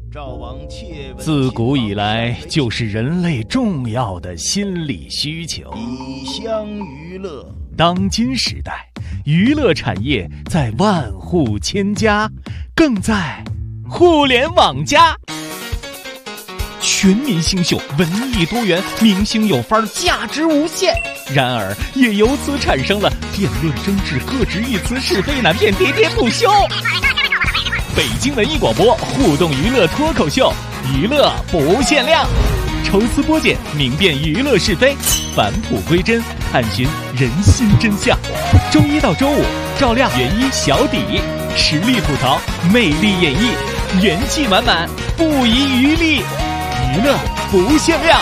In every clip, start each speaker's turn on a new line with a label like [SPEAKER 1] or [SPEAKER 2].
[SPEAKER 1] 自古以来就是人类重要的心理需求。
[SPEAKER 2] 以乡娱乐。
[SPEAKER 1] 当今时代，娱乐产业在万户千家，更在互联网加。全民新秀，文艺多元，明星有范儿，价值无限。然而，也由此产生了辩论争执、各执一词、是非难辨、喋喋不休。北京文艺广播互动娱乐脱口秀，娱乐不限量，抽丝剥茧，明辨娱乐是非，返璞归真，探寻人心真相。周一到周五，赵亮、元一、小底，实力吐槽，魅力演绎，元气满满，不遗余力，娱乐不限量。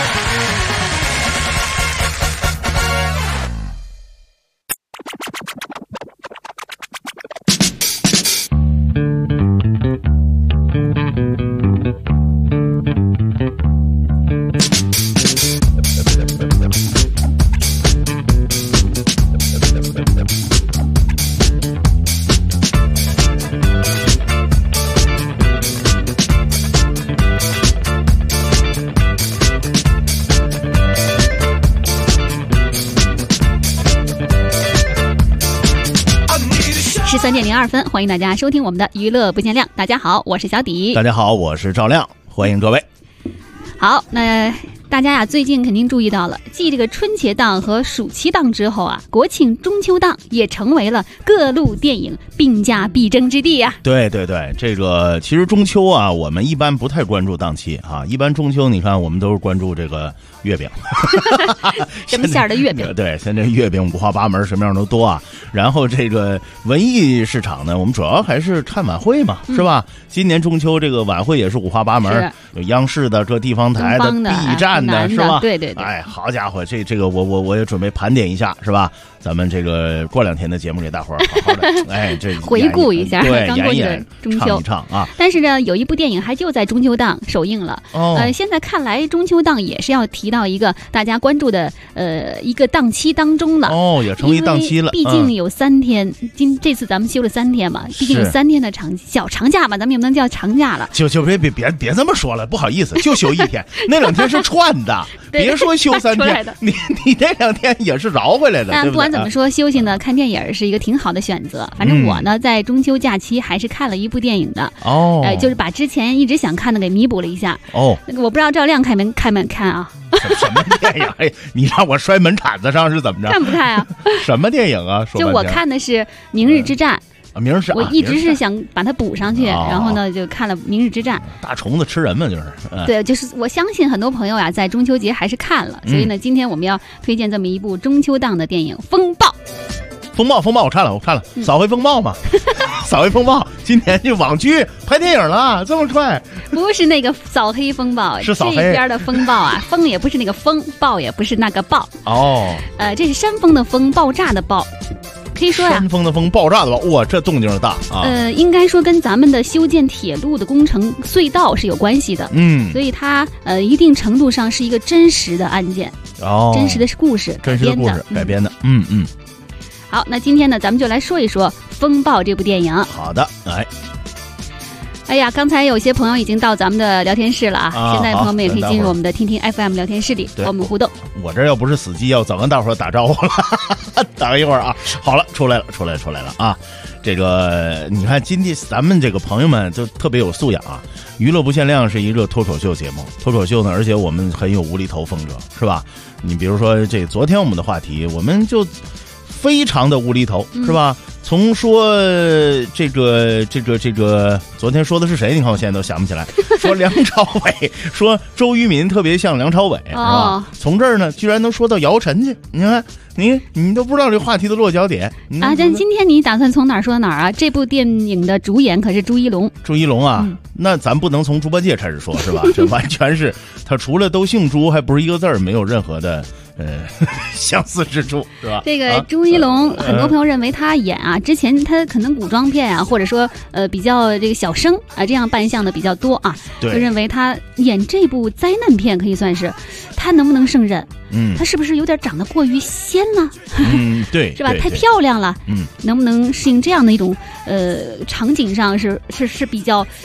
[SPEAKER 3] 13:02，欢迎大家收听我们的娱乐不限量。大家好，我是小底。
[SPEAKER 2] 大家好，我是赵亮，欢迎各位。
[SPEAKER 3] 好，那大家呀，最近肯定注意到了，继这个春节档和暑期档之后啊，国庆中秋档也成为了各路电影并驾必争之地呀。
[SPEAKER 2] 对对对，这个其实中秋啊，我们一般不太关注档期啊，一般中秋你看我们都是关注这个月饼，
[SPEAKER 3] 什么馅儿的月饼？
[SPEAKER 2] 对，现在月饼五花八门，什么样都多啊。然后这个文艺市场呢，我们主要还是看晚会嘛，是吧？今年中秋这个晚会也是五花八门，有央视的、这地方台的、B 站的，是吧？
[SPEAKER 3] 对对对。
[SPEAKER 2] 哎，好家伙，这个我也准备盘点一下，是吧？咱们这个过2天的节目给大伙儿好好的，哎，这
[SPEAKER 3] 回顾一下刚过去的中秋，
[SPEAKER 2] 唱一唱啊。
[SPEAKER 3] 但是呢，有一部电影还就在中秋档首映了。现在看来中秋档也是要提到一个大家关注的一个档期当中了。
[SPEAKER 2] 也成为档期了。
[SPEAKER 3] 毕竟有3天，这次咱们休了3天嘛，毕竟有3天的小长假嘛，咱们也不能叫长假了。
[SPEAKER 2] 就别这么说了，不好意思，就休1天，那2天是串的，别说休3天，你那2天也是饶回来的。
[SPEAKER 3] 但不管怎么说，休息呢，看电影是一个挺好的选择。反正我呢，在中秋假期还是看了一部电影的。就是把之前一直想看的给弥补了一下。我不知道赵亮看没看啊？
[SPEAKER 2] 什么电影？哎，你让我摔门铲子上是怎么着？
[SPEAKER 3] 看不看啊？
[SPEAKER 2] 什么电影啊？
[SPEAKER 3] 就我看的是《明日之战》。我一直是想把它补上去，然后呢就看了《明日之战》。
[SPEAKER 2] 大虫子吃人嘛，就是。
[SPEAKER 3] 对，就是我相信很多朋友呀，在中秋节还是看了，所以呢，今天我们要推荐这么一部中秋档的电影《风暴》。
[SPEAKER 2] 风暴，我看了，扫黑风暴嘛，扫黑风暴，今年就网剧拍电影了，这么快？
[SPEAKER 3] 不是那个扫黑风暴，
[SPEAKER 2] 是扫黑
[SPEAKER 3] 这边的风暴啊，风也不是那个风，暴也不是那个暴。这是山峰的风，爆炸的爆。可以说
[SPEAKER 2] 山峰的风，爆炸的爆，哇，这动静大啊！
[SPEAKER 3] 应该说跟咱们的修建铁路的工程隧道是有关系的。所以它一定程度上是一个真实的案件，真实的故事改
[SPEAKER 2] 编的。
[SPEAKER 3] 好，那今天呢，咱们就来说一说《风暴》这部电影。
[SPEAKER 2] 好的，
[SPEAKER 3] 哎呀，刚才有些朋友已经到咱们的聊天室了啊！现在朋友们也可以进入我们的听听 FM 聊天室里和我们互动。
[SPEAKER 2] 我这要不是死机，要早跟大伙儿打招呼了。等一会儿啊，好了，出来了啊！这个你看，今天咱们这个朋友们就特别有素养啊。娱乐不限量是一个脱口秀节目，脱口秀呢，而且我们很有无厘头风格，是吧？你比如说昨天我们的话题，我们就非常的无厘头，是吧？从说这个，昨天说的是谁？你看我现在都想不起来。说梁朝伟，说周渝民特别像梁朝伟，是吧？从这儿呢，居然能说到姚晨去。你看，你都不知道这话题的落脚点
[SPEAKER 3] 啊！但今天你打算从哪儿说到哪儿啊？这部电影的主演可是朱一龙。
[SPEAKER 2] 朱一龙啊，那咱不能从猪八戒开始说，是吧？这完全是他除了都姓朱，还不是一个字儿，没有任何的。相似之处，是吧？
[SPEAKER 3] 这个朱一龙，很多朋友认为他演之前他可能古装片或者说比较这个小生这样扮相的比较多啊，就认为他演这部灾难片可以算是他能不能胜任？他是不是有点长得过于仙了？
[SPEAKER 2] 对，
[SPEAKER 3] 是吧？太漂亮了，能不能适应这样的一种场景上是比较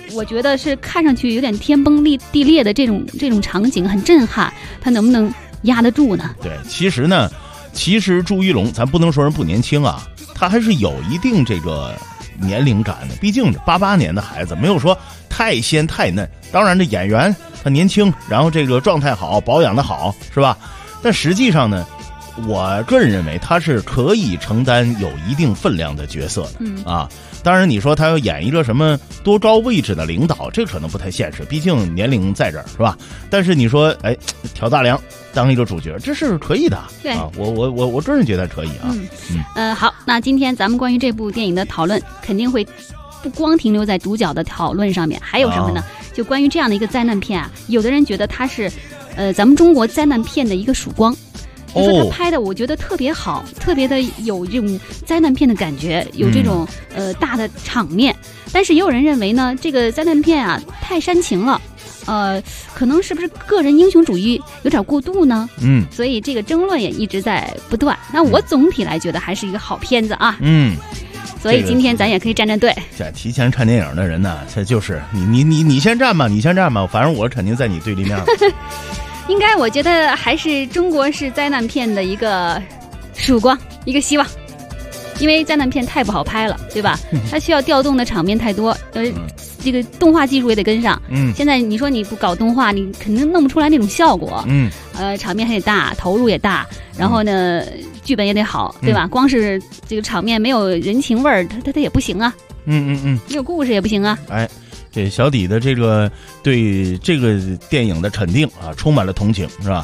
[SPEAKER 3] 我觉得是看上去有点天崩地裂的这种场景很震撼，他能不能压得住呢？
[SPEAKER 2] 对，其实朱一龙咱不能说人不年轻啊，他还是有一定这个年龄感的，毕竟88年的孩子，没有说太鲜太嫩。当然这演员他年轻，然后这个状态好，保养的好，是吧？但实际上呢，我个人认为他是可以承担有一定分量的角色的啊。当然你说他要演一个什么多高位置的领导，这可能不太现实，毕竟年龄在这儿，是吧？但是你说挑大梁当一个主角，这是可以的。
[SPEAKER 3] 对啊，
[SPEAKER 2] 我个人觉得可以啊。
[SPEAKER 3] 好，那今天咱们关于这部电影的讨论肯定会不光停留在主角的讨论上面，还有什么呢？就关于这样的一个灾难片啊，有的人觉得它是咱们中国灾难片的一个曙光。就说他拍的我觉得特别好，特别的有这种灾难片的感觉，有这种大的场面。但是也有人认为呢，这个灾难片啊太煽情了，可能是不是个人英雄主义有点过度呢？所以这个争论也一直在不断。那我总体来觉得还是一个好片子啊。所以今天咱也可以站队。
[SPEAKER 2] 这提前看电影的人呢，这就是你先站吧，你先站吧，反正我肯定在你对立面。
[SPEAKER 3] 应该我觉得还是中国式灾难片的一个曙光，一个希望。因为灾难片太不好拍了，对吧？它需要调动的场面太多，这个动画技术也得跟上。现在你说你不搞动画，你肯定弄不出来那种效果。场面还得大，投入也大，然后呢，剧本也得好，对吧？光是这个场面没有人情味儿，它也不行啊。没有故事也不行啊。
[SPEAKER 2] 这小底的这个对这个电影的肯定啊，充满了同情，是吧？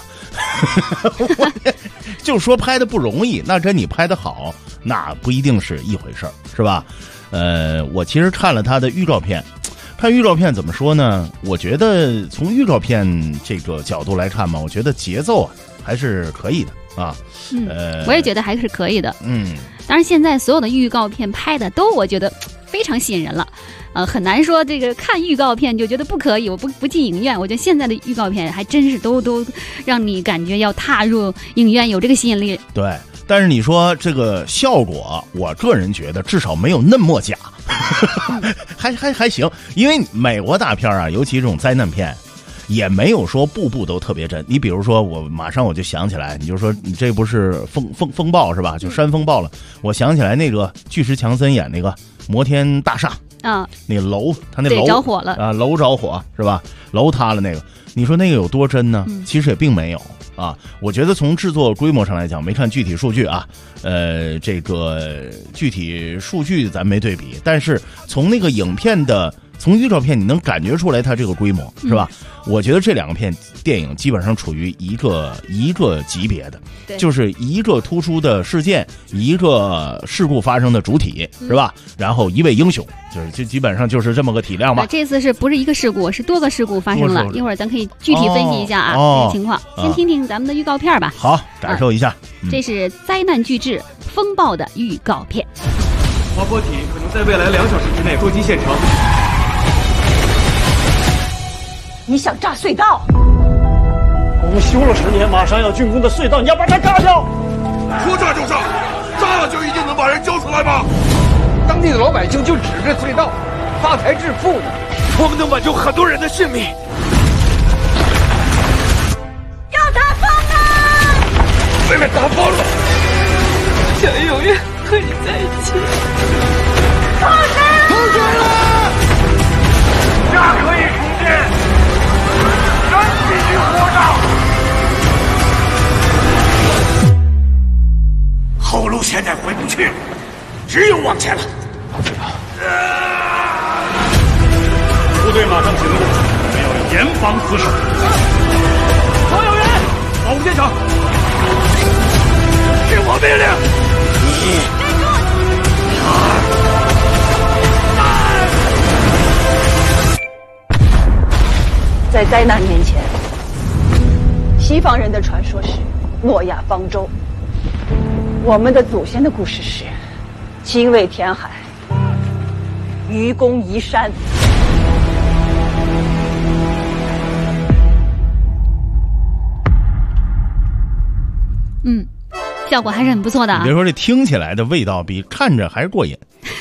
[SPEAKER 2] 就说拍的不容易，那跟你拍的好，那不一定是一回事儿，是吧？我其实看了他的预告片，看预告片怎么说呢？我觉得从预告片这个角度来看嘛，我觉得节奏啊还是可以的啊。
[SPEAKER 3] 我也觉得还是可以的。当然现在所有的预告片拍的都我觉得非常吸引人了。很难说这个看预告片就觉得不可以，我不进影院。我觉得现在的预告片还真是都让你感觉要踏入影院，有这个吸引力。
[SPEAKER 2] 对，但是你说这个效果，我个人觉得至少没有那么假，还行。因为美国大片啊，尤其这种灾难片，也没有说步步都特别真。你比如说，我马上我就想起来，你就说你这不是风暴是吧？就山风暴了。我想起来那个巨石强森演那个摩天大厦。那个楼，他那楼
[SPEAKER 3] 着火了
[SPEAKER 2] 啊，楼着火是吧？楼塌了那个，你说那个有多真呢？其实也并没有啊。我觉得从制作规模上来讲，没看具体数据啊，这个具体数据咱没对比，但是从那个影片的。从预告片你能感觉出来它这个规模，是吧？我觉得这两个电影基本上处于一个级别的，就是一个突出的事件，一个事故发生的主体，是吧？然后一位英雄，就基本上就是这么个体量吧。
[SPEAKER 3] 这次是不是一个事故，是多个事故发生了？一会儿咱可以具体分析一下这个情况。先听听咱们的预告片吧。
[SPEAKER 2] 好，感受一下。
[SPEAKER 3] 这是灾难巨制风暴的预告片。
[SPEAKER 4] 滑坡体可能在未来2小时之内撞击现场。
[SPEAKER 5] 你想炸隧道？
[SPEAKER 6] 我们修了10年，马上要竣工的隧道，你要把它炸掉？
[SPEAKER 7] 说炸就炸，炸了就一定能把人交出来吗？
[SPEAKER 6] 当地的老百姓就指着隧道发财致富呢。
[SPEAKER 4] 我们能挽救很多人的性命。
[SPEAKER 5] 要塌方了！
[SPEAKER 4] 妹妹塌方了，想永远和你在一起。
[SPEAKER 5] 放开！
[SPEAKER 7] 出水了！
[SPEAKER 4] 家可以重建，人必须活着。后路现在回不去，只有往前了。
[SPEAKER 6] 部队马上行动，我们要严防死守。
[SPEAKER 4] 所有人，保护现场。听我命令！1、2、3。
[SPEAKER 5] 在灾难面前，西方人的传说是诺亚方舟，我们的祖先的故事是精卫填海，愚公移山。
[SPEAKER 3] 效果还是很不错的啊。
[SPEAKER 2] 别说这听起来的味道比看着还是过瘾。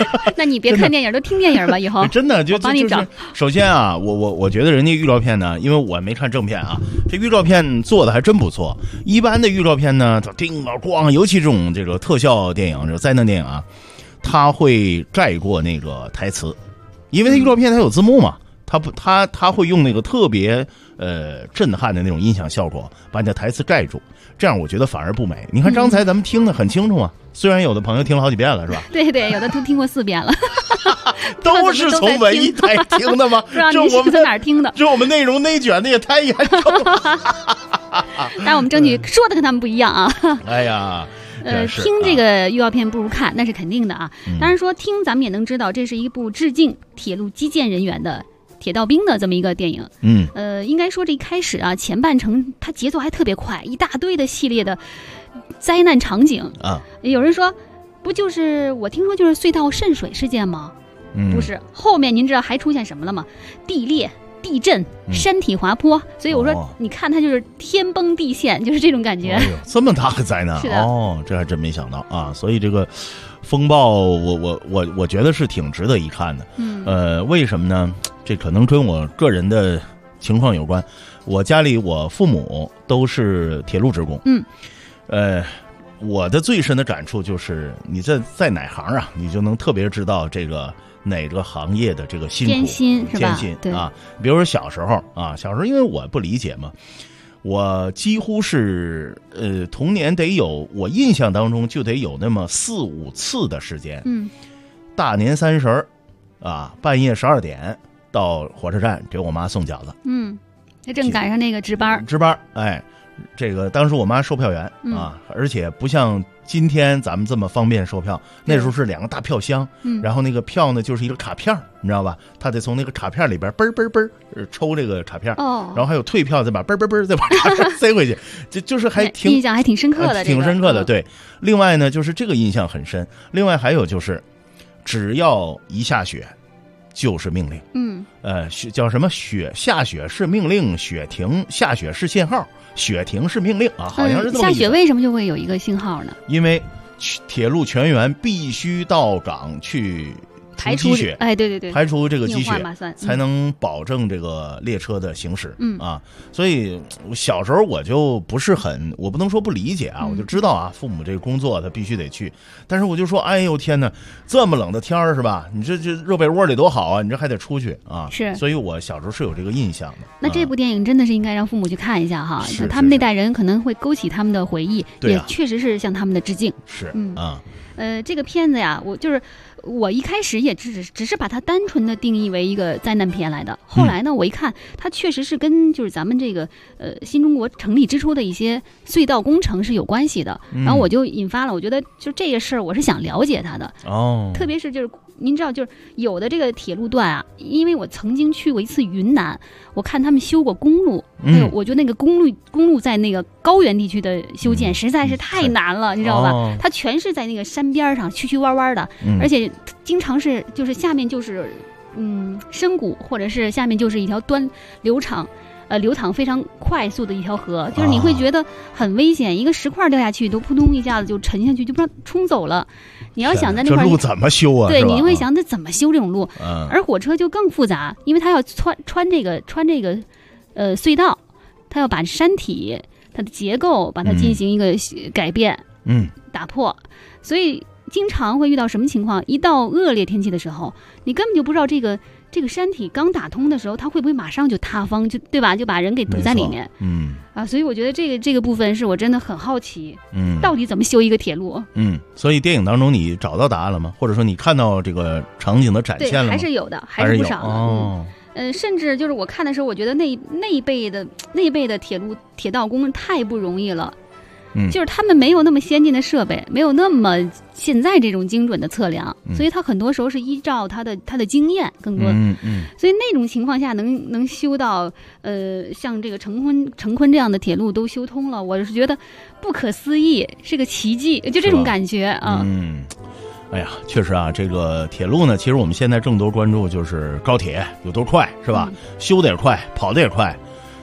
[SPEAKER 3] 那你别看电影，都听电影吧，以后
[SPEAKER 2] 真的就
[SPEAKER 3] 帮你找。
[SPEAKER 2] 首先啊，我觉得人家预告片呢，因为我没看正片啊，这预告片做的还真不错。一般的预告片呢，叮啊咣，尤其这个特效电影、这个灾难电影啊，它会盖过那个台词，因为它预告片它有字幕嘛，它会用那个特别震撼的那种音响效果把你的台词盖住，这样我觉得反而不美。你看刚才咱们听得很清楚啊，虽然有的朋友听了好几遍了，是吧？
[SPEAKER 3] 对，有的都听过4遍了。
[SPEAKER 2] 都是从文艺台听的吗？
[SPEAKER 3] 不知道你是从哪儿听的？
[SPEAKER 2] 这我们内容内卷的也太严重了。
[SPEAKER 3] 但我们争取说的跟他们不一样啊。
[SPEAKER 2] 哎呀，
[SPEAKER 3] 听这个预告片不如看，那是肯定的啊。当然说听，咱们也能知道，这是一部致敬铁路基建人员的铁道兵的这么一个电影。应该说这一开始啊，前半程它节奏还特别快，一大堆的系列的灾难场景啊。有人说，不就是我听说就是隧道渗水事件吗？不是，后面您知道还出现什么了吗？地裂、地震、山体滑坡，所以我说，你看它就是天崩地陷，就是这种感觉。
[SPEAKER 2] 这么大个灾难哦，这还真没想到啊！所以这个风暴，我觉得是挺值得一看的。为什么呢？这可能跟我个人的情况有关。我家里我父母都是铁路职工。我的最深的感触就是你在哪行啊，你就能特别知道这个哪个行业的这个辛苦
[SPEAKER 3] 艰辛是吧？
[SPEAKER 2] 艰辛啊！比如说小时候因为我不理解嘛，我几乎是童年得有，我印象当中就得有那么4、5次的时间。大年30啊，半夜12点到火车站给我妈送饺子。
[SPEAKER 3] 那正赶上那个值班，
[SPEAKER 2] 哎。这个当时我妈售票员啊，而且不像今天咱们这么方便售票，那时候是2个大票箱，然后那个票呢就是一个卡片，你知道吧？他得从那个卡片里边嘣抽这个卡片，然后还有退票再把嘣再把卡片塞回去，就是还挺
[SPEAKER 3] 印象还挺深刻的，
[SPEAKER 2] 挺深刻的。对，另外呢就是这个印象很深，另外还有就是只要一下雪就是命令，叫什么下雪是命令，雪停下雪是信号。雪停是命令啊，好像是这么
[SPEAKER 3] 下雪为什么就会有一个信号呢？
[SPEAKER 2] 因为铁路全员必须到岗去
[SPEAKER 3] 排除
[SPEAKER 2] 积雪，
[SPEAKER 3] 对，
[SPEAKER 2] 排除这个积雪，才能保证这个列车的行驶。所以小时候我就不是很，我不能说不理解啊，我就知道啊，父母这个工作他必须得去，但是我就说，哎呦天哪，这么冷的天儿是吧？你这热被窝里多好啊，你这还得出去啊。
[SPEAKER 3] 是，
[SPEAKER 2] 所以我小时候是有这个印象的。
[SPEAKER 3] 那这部电影真的是应该让父母去看一下哈，他们那代人可能会勾起他们的回忆，也确实是向他们的致敬。
[SPEAKER 2] 是，
[SPEAKER 3] 这个片子呀，我一开始也只是把它单纯的定义为一个灾难片来的。后来呢，我一看，它确实是跟就是咱们这个新中国成立之初的一些隧道工程是有关系的。然后我就引发了，我觉得就这个事儿，我是想了解它的。特别是就是您知道，就是有的这个铁路段啊，因为我曾经去过一次云南，我看他们修过公路，我觉得那个公路在那个高原地区的修建实在是太难了，你知道吧？它全是在那个山边上曲曲弯弯的，而且经常是就是下面就是深谷，或者是下面就是一条流淌非常快速的一条河，就是你会觉得很危险，一个石块掉下去都扑通一下子就沉下去，就不知道冲走了。你要想在那块
[SPEAKER 2] 这路怎么修啊？
[SPEAKER 3] 对，你会想这怎么修这种路？而火车就更复杂，因为它要穿这个隧道，它要把山体它的结构把它进行一个改变，打破，所以经常会遇到什么情况？一到恶劣天气的时候，你根本就不知道这个山体刚打通的时候，它会不会马上就塌方，对吧？就把人给堵在里面。所以我觉得这个部分是我真的很好奇，到底怎么修一个铁路？
[SPEAKER 2] 所以电影当中你找到答案了吗？或者说你看到这个场景的展现了吗？
[SPEAKER 3] 还是有的，还是不少的。甚至就是我看的时候，我觉得那一辈的铁道工太不容易了。就是他们没有那么先进的设备，没有那么现在这种精准的测量，所以他很多时候是依照他的经验更多。所以那种情况下能修到像这个成昆这样的铁路都修通了，我是觉得不可思议，是个奇迹，就这种感觉啊。
[SPEAKER 2] 哎呀，确实啊，这个铁路呢，其实我们现在更多关注就是高铁有多快，是吧？修的也快，跑的也快。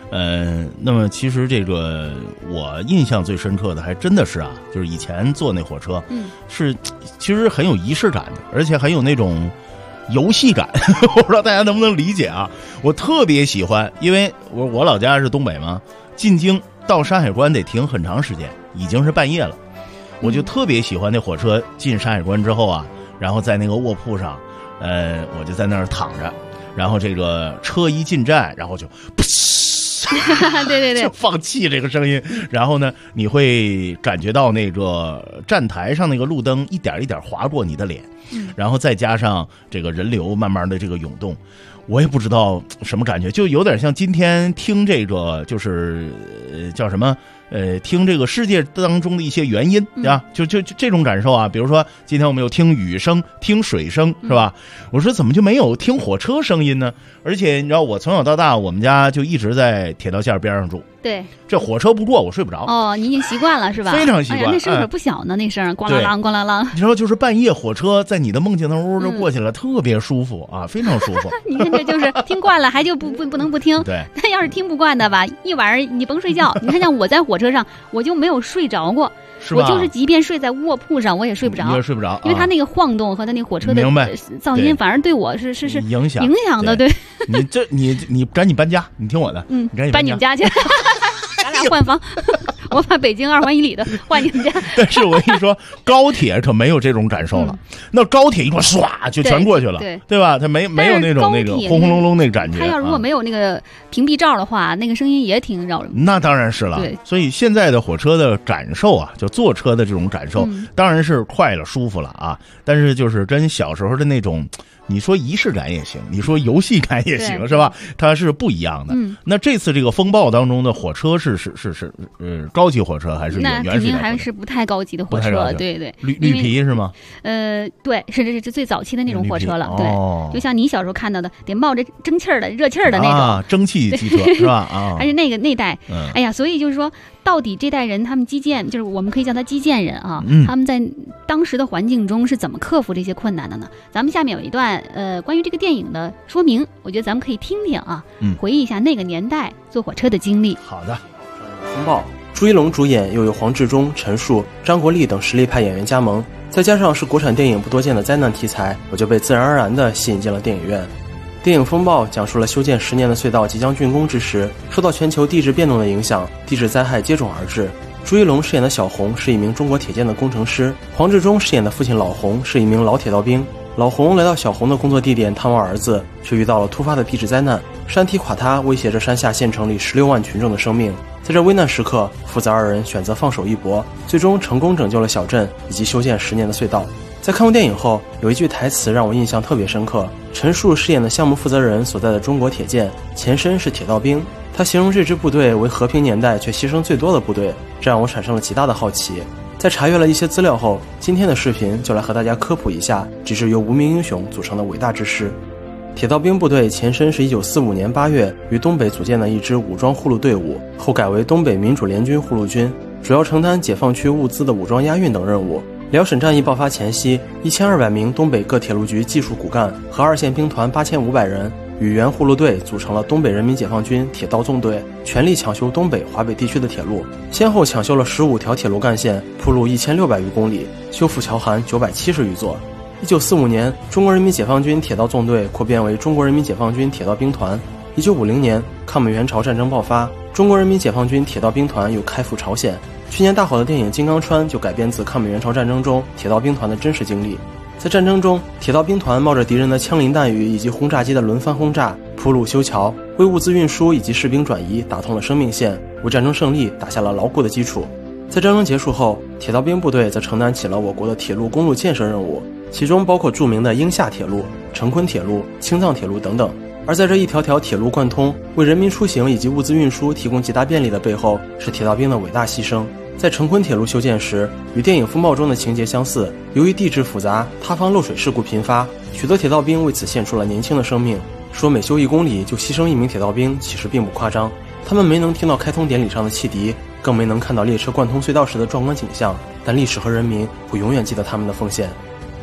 [SPEAKER 2] 那么其实这个我印象最深刻的还真的是啊，就是以前坐那火车，是其实很有仪式感的，而且很有那种游戏感。我不知道大家能不能理解啊？我特别喜欢，因为我老家是东北嘛，进京到山海关得停很长时间，已经是半夜了，我就特别喜欢那火车进山海关之后啊，然后在那个卧铺上，我就在那儿躺着，然后这个车一进站，然后就
[SPEAKER 3] 对对对，
[SPEAKER 2] 就放气这个声音，然后呢，你会感觉到那个站台上那个路灯一点一点划过你的脸，然后再加上这个人流慢慢的这个涌动，我也不知道什么感觉，就有点像今天听这个就是叫什么听这个世界当中的一些原因啊，就这种感受啊。比如说今天我们有听雨声，听水声，是吧？我说怎么就没有听火车声音呢？而且你知道我从小到大我们家就一直在铁道线边上住，
[SPEAKER 3] 对，
[SPEAKER 2] 这火车不过我睡不着。
[SPEAKER 3] 哦，你已经习惯了是吧？
[SPEAKER 2] 非常习惯。
[SPEAKER 3] 哎呀，那声可不小呢，那声咣啷啷咣啷啷。
[SPEAKER 2] 你知道就是半夜火车在你的梦境当中就过去了，特别舒服啊，非常舒服。
[SPEAKER 3] 你看这就是听惯了还就不能不听。
[SPEAKER 2] 对，
[SPEAKER 3] 但要是听不惯的吧，一晚上你甭睡觉。你看像我在火车上我就没有睡着过，我就是即便睡在卧铺上我也睡不着，
[SPEAKER 2] 你也睡不着，
[SPEAKER 3] 因为它那个晃动和它那个火车的噪音反而对我是
[SPEAKER 2] 影响
[SPEAKER 3] 的。对，
[SPEAKER 2] 你赶紧搬家，你听我的，你赶紧
[SPEAKER 3] 搬你们家去。咱俩换房，我把北京2环以里的换你们家。
[SPEAKER 2] 但是我跟你说，高铁可没有这种感受了。那高铁一过唰就全过去了，对吧？它没有那种那个轰轰隆隆那个感觉。
[SPEAKER 3] 它要如果没有那个屏蔽罩的话，那个声音也挺扰人。
[SPEAKER 2] 那当然是了。
[SPEAKER 3] 对，
[SPEAKER 2] 所以现在的火车的感受啊，就坐车的这种感受，当然是快了、舒服了啊。但是就是跟小时候的那种。你说仪式感也行，你说游戏感也行，是吧？它是不一样的。那这次这个风暴当中的火车是高级火车还是原始的？那
[SPEAKER 3] 肯定还是不太高级的火车，对对。
[SPEAKER 2] 绿皮是吗？
[SPEAKER 3] 对，是最早期的那种火车了。对，就像你小时候看到的，得冒着蒸气儿的、热气儿的那种
[SPEAKER 2] 蒸汽机车是吧？啊，
[SPEAKER 3] 还是那代。哎呀，所以就是说，到底这代人他们基建，就是我们可以叫他基建人啊，他们在当时的环境中是怎么克服这些困难的呢？咱们下面有一段关于这个电影的说明，我觉得咱们可以听听啊，回忆一下那个年代坐火车的经历。
[SPEAKER 2] 好的。
[SPEAKER 8] 风暴，朱一龙主演，又有黄志忠、陈数、张国立等实力派演员加盟，再加上是国产电影不多见的灾难题材，我就被自然而然地吸引进了电影院。电影《风暴》讲述了修建10年的隧道即将竣工之时，受到全球地质变动的影响，地质灾害接踵而至。朱一龙饰演的小红是一名中国铁建的工程师，黄志忠饰演的父亲老洪是一名老铁道兵。老洪来到小红的工作地点探望儿子，却遇到了突发的地质灾难，山体垮塌威胁着山下县城里16万群众的生命。在这危难时刻，父子2人选择放手一搏，最终成功拯救了小镇以及修建10年的隧道。在看过电影后，有一句台词让我印象特别深刻，陈数饰演的项目负责人所在的中国铁建前身是铁道兵，他形容这支部队为和平年代却牺牲最多的部队，这让我产生了极大的好奇。在查阅了一些资料后，今天的视频就来和大家科普一下这支由无名英雄组成的伟大之师。铁道兵部队前身是1945年8月于东北组建的一支武装护路队伍，后改为东北民主联军护路军，主要承担解放区物资的武装押运等任务。辽沈战役爆发前夕，1200名东北各铁路局技术骨干和2线兵团8500人与原护路队组成了东北人民解放军铁道纵队，全力抢修东北、华北地区的铁路，先后抢修了15条铁路干线，铺路1600余公里，修复桥涵970余座。1945年，中国人民解放军铁道纵队扩编为中国人民解放军铁道兵团。1950年，抗美援朝战争爆发，中国人民解放军铁道兵团又开赴朝鲜。去年大火的电影《金刚川》就改编自抗美援朝战争中铁道兵团的真实经历。在战争中，铁道兵团冒着敌人的枪林弹雨以及轰炸机的轮番轰炸，铺路修桥，为物资运输以及士兵转移打通了生命线，为战争胜利打下了牢固的基础。在战争结束后，铁道兵部队则承担起了我国的铁路公路建设任务，其中包括著名的英厦铁路、成昆铁路、青藏铁路等等。而在这一条条铁路贯通，为人民出行以及物资运输提供极大便利的背后，是铁道兵的伟大牺牲。在成昆铁路修建时，与电影《风暴》中的情节相似，由于地质复杂，塌方漏水事故频发，许多铁道兵为此献出了年轻的生命。说每修1公里就牺牲1名铁道兵，其实并不夸张。他们没能听到开通典礼上的汽笛，更没能看到列车贯通隧道时的壮观景象，但历史和人民会永远记得他们的奉献。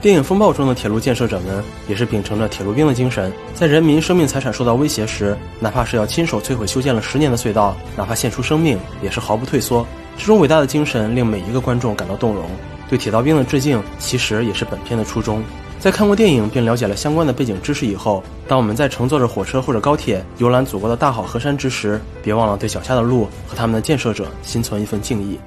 [SPEAKER 8] 电影《风暴》中的铁路建设者们也是秉承着铁路兵的精神，在人民生命财产受到威胁时，哪怕是要亲手摧毁修建了10年的隧道，哪怕献出生命，也是毫不退缩。这种伟大的精神令每一个观众感到动容。对铁道兵的致敬，其实也是本片的初衷。在看过电影并了解了相关的背景知识以后，当我们在乘坐着火车或者高铁游览祖国的大好河山之时，别忘了对脚下的路和他们的建设者心存一份敬意。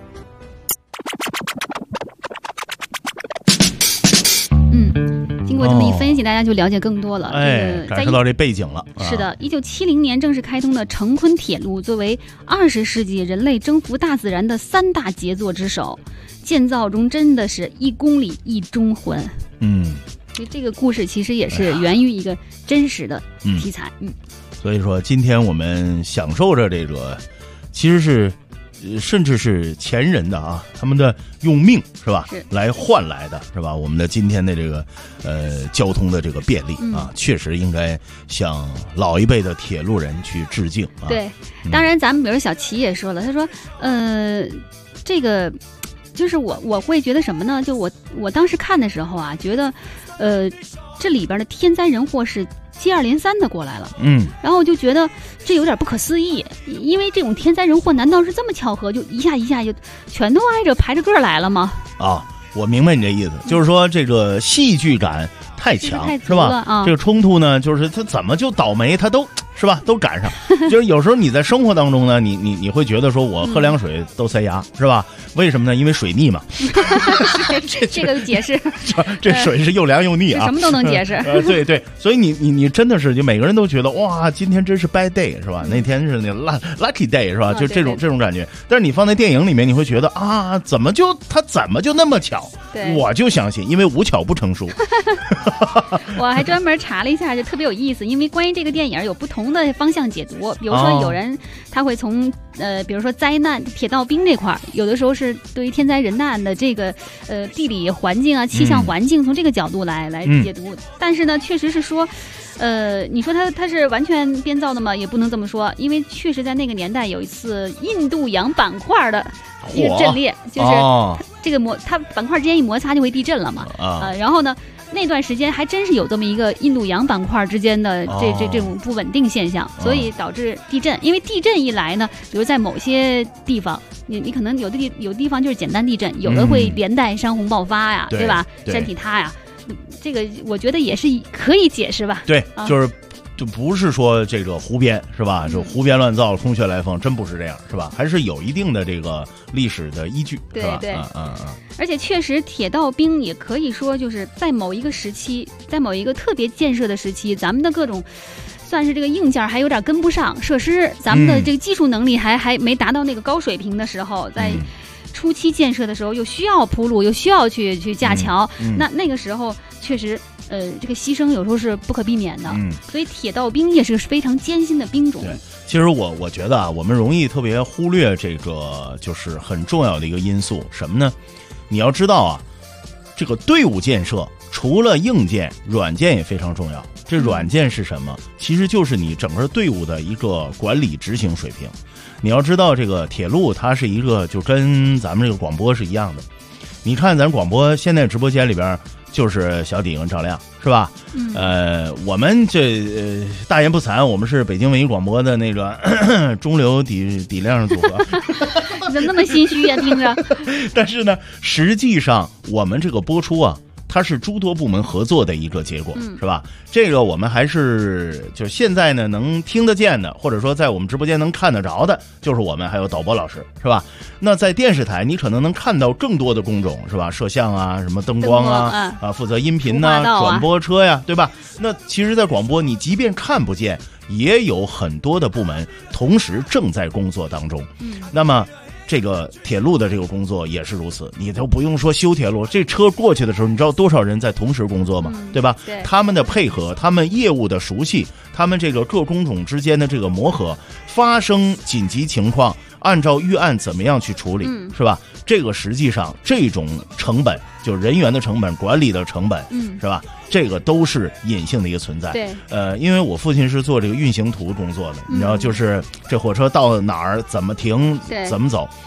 [SPEAKER 3] 经过这么一分析，大家就了解更多了。
[SPEAKER 2] 感受到这背景了。
[SPEAKER 3] 是的，1970年正式开通的成昆铁路，作为20世纪人类征服大自然的3大杰作之首，建造中真的是1公里1忠魂。所以这个故事其实也是源于一个真实的题材。
[SPEAKER 2] 所以说，今天我们享受着这个，其实是。甚至是前人的啊，他们的用命是吧，来换来的是吧？我们的今天的这个交通的这个便利啊，确实应该向老一辈的铁路人去致敬啊。
[SPEAKER 3] 对，当然咱们比如小齐也说了，他说这个就是我会觉得什么呢？就我当时看的时候啊，觉得这里边的天灾人祸是接二连三的过来了，然后我就觉得这有点不可思议，因为这种天灾人祸难道是这么巧合，就一下就全都挨着排着个来了吗？
[SPEAKER 2] 我明白你这意思，就是说这个戏剧感太强，是吧？这个冲突呢，就是他怎么就倒霉，他都是吧，都赶上。就是有时候你在生活当中呢，你会觉得说我喝凉水都塞牙，是吧？为什么呢？因为水腻嘛。
[SPEAKER 3] 这个解释，
[SPEAKER 2] 这水是又凉又腻啊，
[SPEAKER 3] 什么都能解释。
[SPEAKER 2] 对，所以你真的是，就每个人都觉得哇，今天真是 bad day 是吧？那天是那 lucky day 是吧？就这种感觉。但是你放在电影里面，你会觉得啊，怎么就那么巧？我就相信，因为无巧不成书。
[SPEAKER 3] 我还专门查了一下，就特别有意思，因为关于这个电影有不同的方向解读。比如说有人他会从比如说灾难铁道兵这块，有的时候是对于天灾人难的这个地理环境啊、气象环境，从这个角度来解读。但是呢，确实是说你说它是完全编造的吗？也不能这么说，因为确实在那个年代有一次印度洋板块的一个震裂，就是这个它板块之间一摩擦就会地震了嘛。然后呢，那段时间还真是有这么一个印度洋板块之间的这种不稳定现象，所以导致地震。因为地震一来呢，比如在某些地方，你可能有地方就是简单地震，有的会连带山洪爆发呀，对吧？山体塌呀，这个我觉得也是可以解释吧。
[SPEAKER 2] 对，就不是说这个胡编是吧？就胡编乱造、空穴来风，真不是这样是吧？还是有一定的这个历史的依据，是吧？
[SPEAKER 3] 对，而且确实，铁道兵也可以说就是在某一个时期，在某一个特别建设的时期，咱们的各种算是这个硬件还有点跟不上，设施咱们的这个技术能力还没达到那个高水平的时候，在初期建设的时候又需要铺路，又需要去架桥，那个时候确实。这个牺牲有时候是不可避免的，所以铁道兵也是个非常艰辛的兵种。
[SPEAKER 2] 对，其实我觉得啊，我们容易特别忽略这个就是很重要的一个因素，什么呢？你要知道啊，这个队伍建设除了硬件，软件也非常重要。这软件是什么？其实就是你整个队伍的一个管理执行水平。你要知道，这个铁路它是一个就跟咱们这个广播是一样的。你看咱广播现在直播间里边。就是小底跟赵亮是吧？我们这大言不惭，我们是北京文艺广播的那个中流底量组合。
[SPEAKER 3] 你怎么那么心虚呀？听着。
[SPEAKER 2] 但是呢，实际上我们这个播出啊，它是诸多部门合作的一个结果，是吧？这个我们还是就是现在呢能听得见的，或者说在我们直播间能看得着的，就是我们还有导播老师，是吧？那在电视台，你可能能看到更多的工种，是吧？摄像啊，什么灯光啊，负责音频呐、转播车呀，对吧？那其实，在广播，你即便看不见，也有很多的部门同时正在工作当中。那么。这个铁路的这个工作也是如此，你都不用说修铁路，这车过去的时候，你知道多少人在同时工作吗？对吧？
[SPEAKER 3] 对，
[SPEAKER 2] 他们的配合，他们业务的熟悉，他们这个各工种之间的这个磨合，发生紧急情况，按照预案怎么样去处理，是吧？这个实际上这种成本，就人员的成本、管理的成本，是吧？这个都是隐性的一个存在。
[SPEAKER 3] 对，
[SPEAKER 2] 因为我父亲是做这个运行图工作的，你知道，就是这火车到哪儿怎么停，怎么走。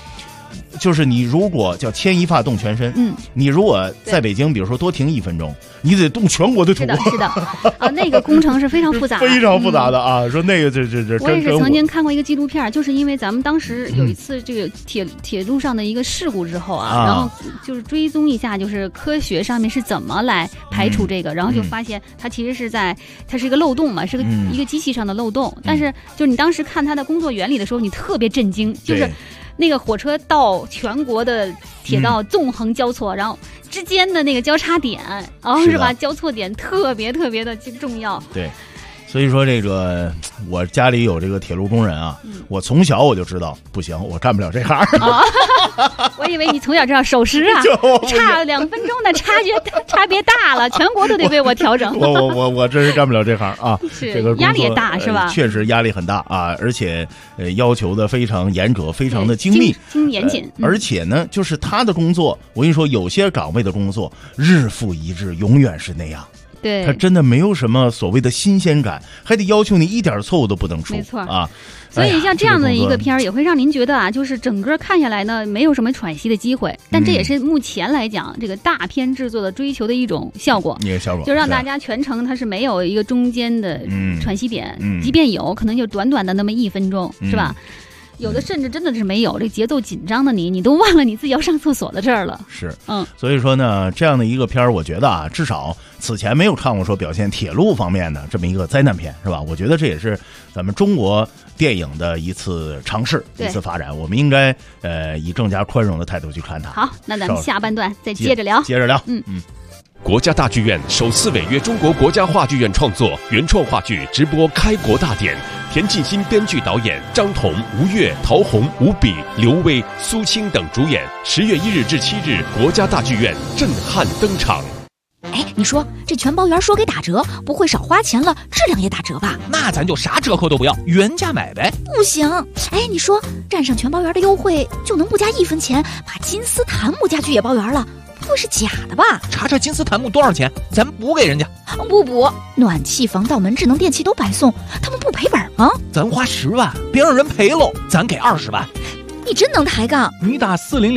[SPEAKER 2] 就是你如果叫牵一发动全身，你如果在北京，比如说多停1分钟，你得动全国的土。
[SPEAKER 3] 是的啊，那个工程是非常复杂的，
[SPEAKER 2] 非常复杂的啊。说那个这，
[SPEAKER 3] 我也是曾经看过一个纪录片，就是因为咱们当时有一次这个铁路上的一个事故之后啊，然后就是追踪一下，就是科学上面是怎么来排除这个，然后就发现它其实是它是一个漏洞嘛，是一个机器上的漏洞，但是就是你当时看它的工作原理的时候，你特别震惊，就是那个火车到全国的铁道纵横交错，然后之间的那个交叉点，是吧？交错点特别特别的重要。
[SPEAKER 2] 对。所以说这个我家里有这个铁路工人啊，我从小我就知道不行，我干不了这行。
[SPEAKER 3] 我以为你从小知道守时啊，差2分钟的差别大了，全国都得为我调整。
[SPEAKER 2] 我真是干不了这行啊，这个
[SPEAKER 3] 压力也大是吧？
[SPEAKER 2] 确实压力很大啊，而且要求的非常严格，非常的精密、
[SPEAKER 3] 严谨。
[SPEAKER 2] 而且呢，就是他的工作，我跟你说，有些岗位的工作日复一日，永远是那样。
[SPEAKER 3] 对，
[SPEAKER 2] 他真的没有什么所谓的新鲜感，还得要求你一点错误都不能出。
[SPEAKER 3] 没错
[SPEAKER 2] 啊，
[SPEAKER 3] 所以像这样的一个片儿，也会让您觉得啊，就是整个看下来呢，没有什么喘息的机会。但这也是目前来讲，这个大片制作的追求的一种效果。就让大家全程它是没有一个中间的喘息点，即便有可能就短短的那么1分钟，是吧？有的甚至真的是没有，这节奏紧张的你都忘了你自己要上厕所的事儿了。
[SPEAKER 2] 是，所以说呢，这样的一个片儿，我觉得啊，至少此前没有看过说表现铁路方面的这么一个灾难片，是吧？我觉得这也是咱们中国电影的一次尝试，一次发展。我们应该以更加宽容的态度去看它。
[SPEAKER 3] 好，那咱们下半段再接着聊。
[SPEAKER 9] 国家大剧院首次违约中国国家话剧院创作原创话剧直播开国大典，田沁鑫编剧导演，张彤、吴越、陶虹、吴比、刘薇、苏青等主演。10月1日至7日，国家大剧院震撼登场。
[SPEAKER 10] 哎，你说这全包圆说给打折，不会少花钱了，质量也打折吧？
[SPEAKER 1] 那咱就啥折扣都不要，原价买呗。
[SPEAKER 10] 不行，哎，你说占上全包圆的优惠，就能不加1分钱，把金丝檀木家具也包圆了？不会是假的吧？
[SPEAKER 1] 查查金丝檀木多少钱，咱补给人家。
[SPEAKER 10] 不补，暖气、防盗门、智能电器都白送，他们不赔本吗？
[SPEAKER 1] 咱花10万，别让人赔喽，咱给20万。
[SPEAKER 10] 你真能抬杠！
[SPEAKER 1] 你打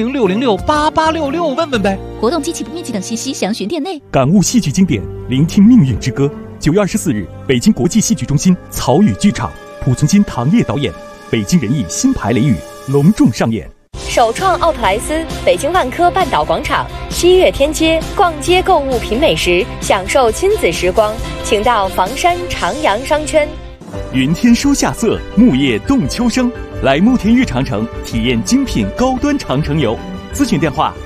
[SPEAKER 1] 400-606-8866问问呗。
[SPEAKER 10] 活动、机器不面积等信息详询店内。
[SPEAKER 11] 感悟戏剧经典，聆听命运之歌。9月24日，北京国际戏剧中心草语剧场，濮存昕、唐烨导演，北京人艺新牌雷雨隆重上演。
[SPEAKER 12] 首创奥特莱斯，北京万科半岛广场7月天街，逛街购物品美食，享受亲子时光，请到房山长阳商圈。
[SPEAKER 11] 云天书夏色，木叶动秋声，来慕田峪长城体验精品高端长城游。咨询电话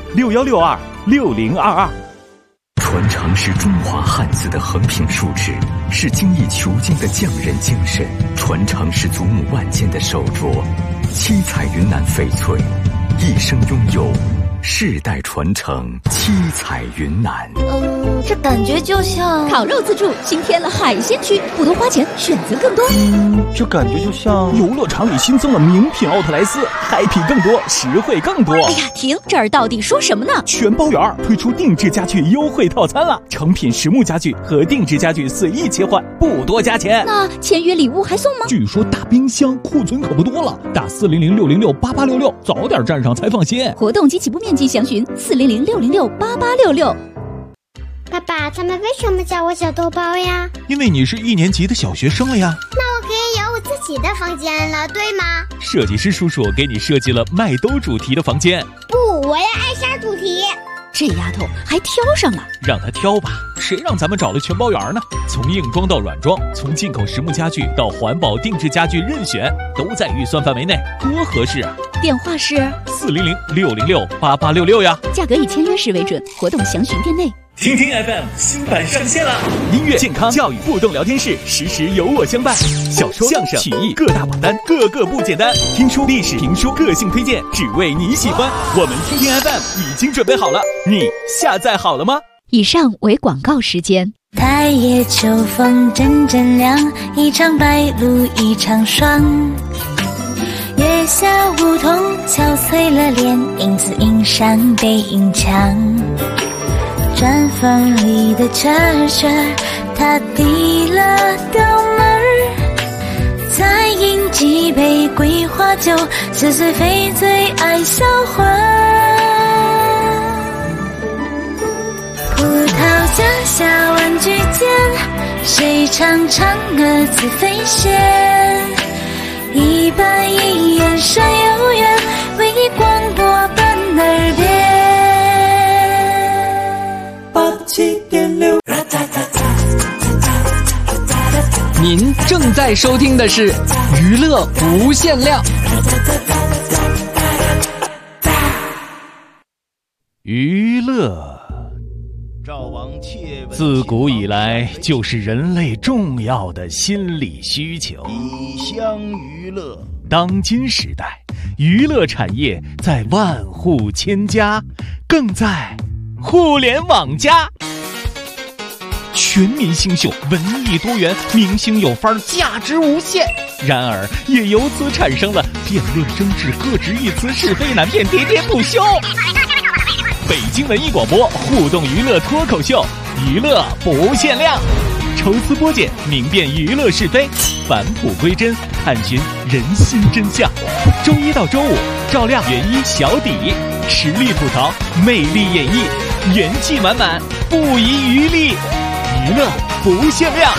[SPEAKER 11] 61626022。
[SPEAKER 13] 传承是中华汉字的横平竖直，是精益求精的匠人精神；传承是祖母万千的手镯，七彩云南翡翠，一生拥有，世代传承，七彩云南。
[SPEAKER 10] 这感觉就像烤肉自助新添了海鲜区，不多花钱，选择更多。
[SPEAKER 11] 这感觉就像游乐场里新增了名品奥特莱斯，happy更多，实惠更多。
[SPEAKER 10] 哎呀，停！这儿到底说什么呢？
[SPEAKER 11] 全包圆推出定制家具优惠套餐了，成品实木家具和定制家具随意切换，不多加钱。
[SPEAKER 10] 那签约礼物还送吗？
[SPEAKER 11] 据说大冰箱库存可不多了，打400-606-8866，早点站上才放心。
[SPEAKER 10] 活动及起步面积详询400-606-8866。
[SPEAKER 14] 爸爸，他们为什么叫我小豆包呀？
[SPEAKER 1] 因为你是1年级的小学生了呀。
[SPEAKER 14] 那我可以有我自己的房间了，对吗？
[SPEAKER 1] 设计师叔叔给你设计了麦兜主题的房间。
[SPEAKER 14] 不，我要艾莎主题。
[SPEAKER 10] 这丫头还挑上了，
[SPEAKER 1] 让她挑吧，谁让咱们找了全包圆呢？从硬装到软装，从进口实木家具到环保定制家具，任选都在预算范围内，多合适啊！
[SPEAKER 10] 电话是
[SPEAKER 1] 400-606-8866呀。
[SPEAKER 10] 价格以签约时为准，活动详询店内。
[SPEAKER 11] 听听 FM 新版上线了，音乐、健康、教育互动聊天室，时时有我相伴。小说、相声、曲艺各大榜单，个个不简单。听书、历史、评书，个性推荐，只为你喜欢。我们听听 FM 已经准备好了，你下载好了吗？
[SPEAKER 10] 以上为广告时间。
[SPEAKER 15] 太夜秋风阵阵凉，一场白露一场霜。月下梧桐憔悴了脸，影子映上背影墙。毡房里的车车，他递了道门，再饮几杯桂花酒，似是非最爱销魂。葡萄架下玩具间，谁唱嫦娥自飞仙？一板一眼山有缘，为你广播伴耳边。87.6。
[SPEAKER 16] 您正在收听的是娱乐无限量。
[SPEAKER 1] 娱乐自古以来就是人类重要的心理需求。
[SPEAKER 2] 一厢娱乐，
[SPEAKER 1] 当今时代，娱乐产业在万户千家，更在互联网加。全民星秀，文艺多元，明星有范儿，价值无限。然而，也由此产生了辩论争执、各执一词、是非难辨、喋喋不休。北京文艺广播互动娱乐脱口秀，娱乐不限量，抽丝剥茧，明辨娱乐是非，返璞归真，探寻人心真相。周一到周五，照亮原一小底，实力吐槽，魅力演绎，元气满满，不遗余力。娱乐不限量。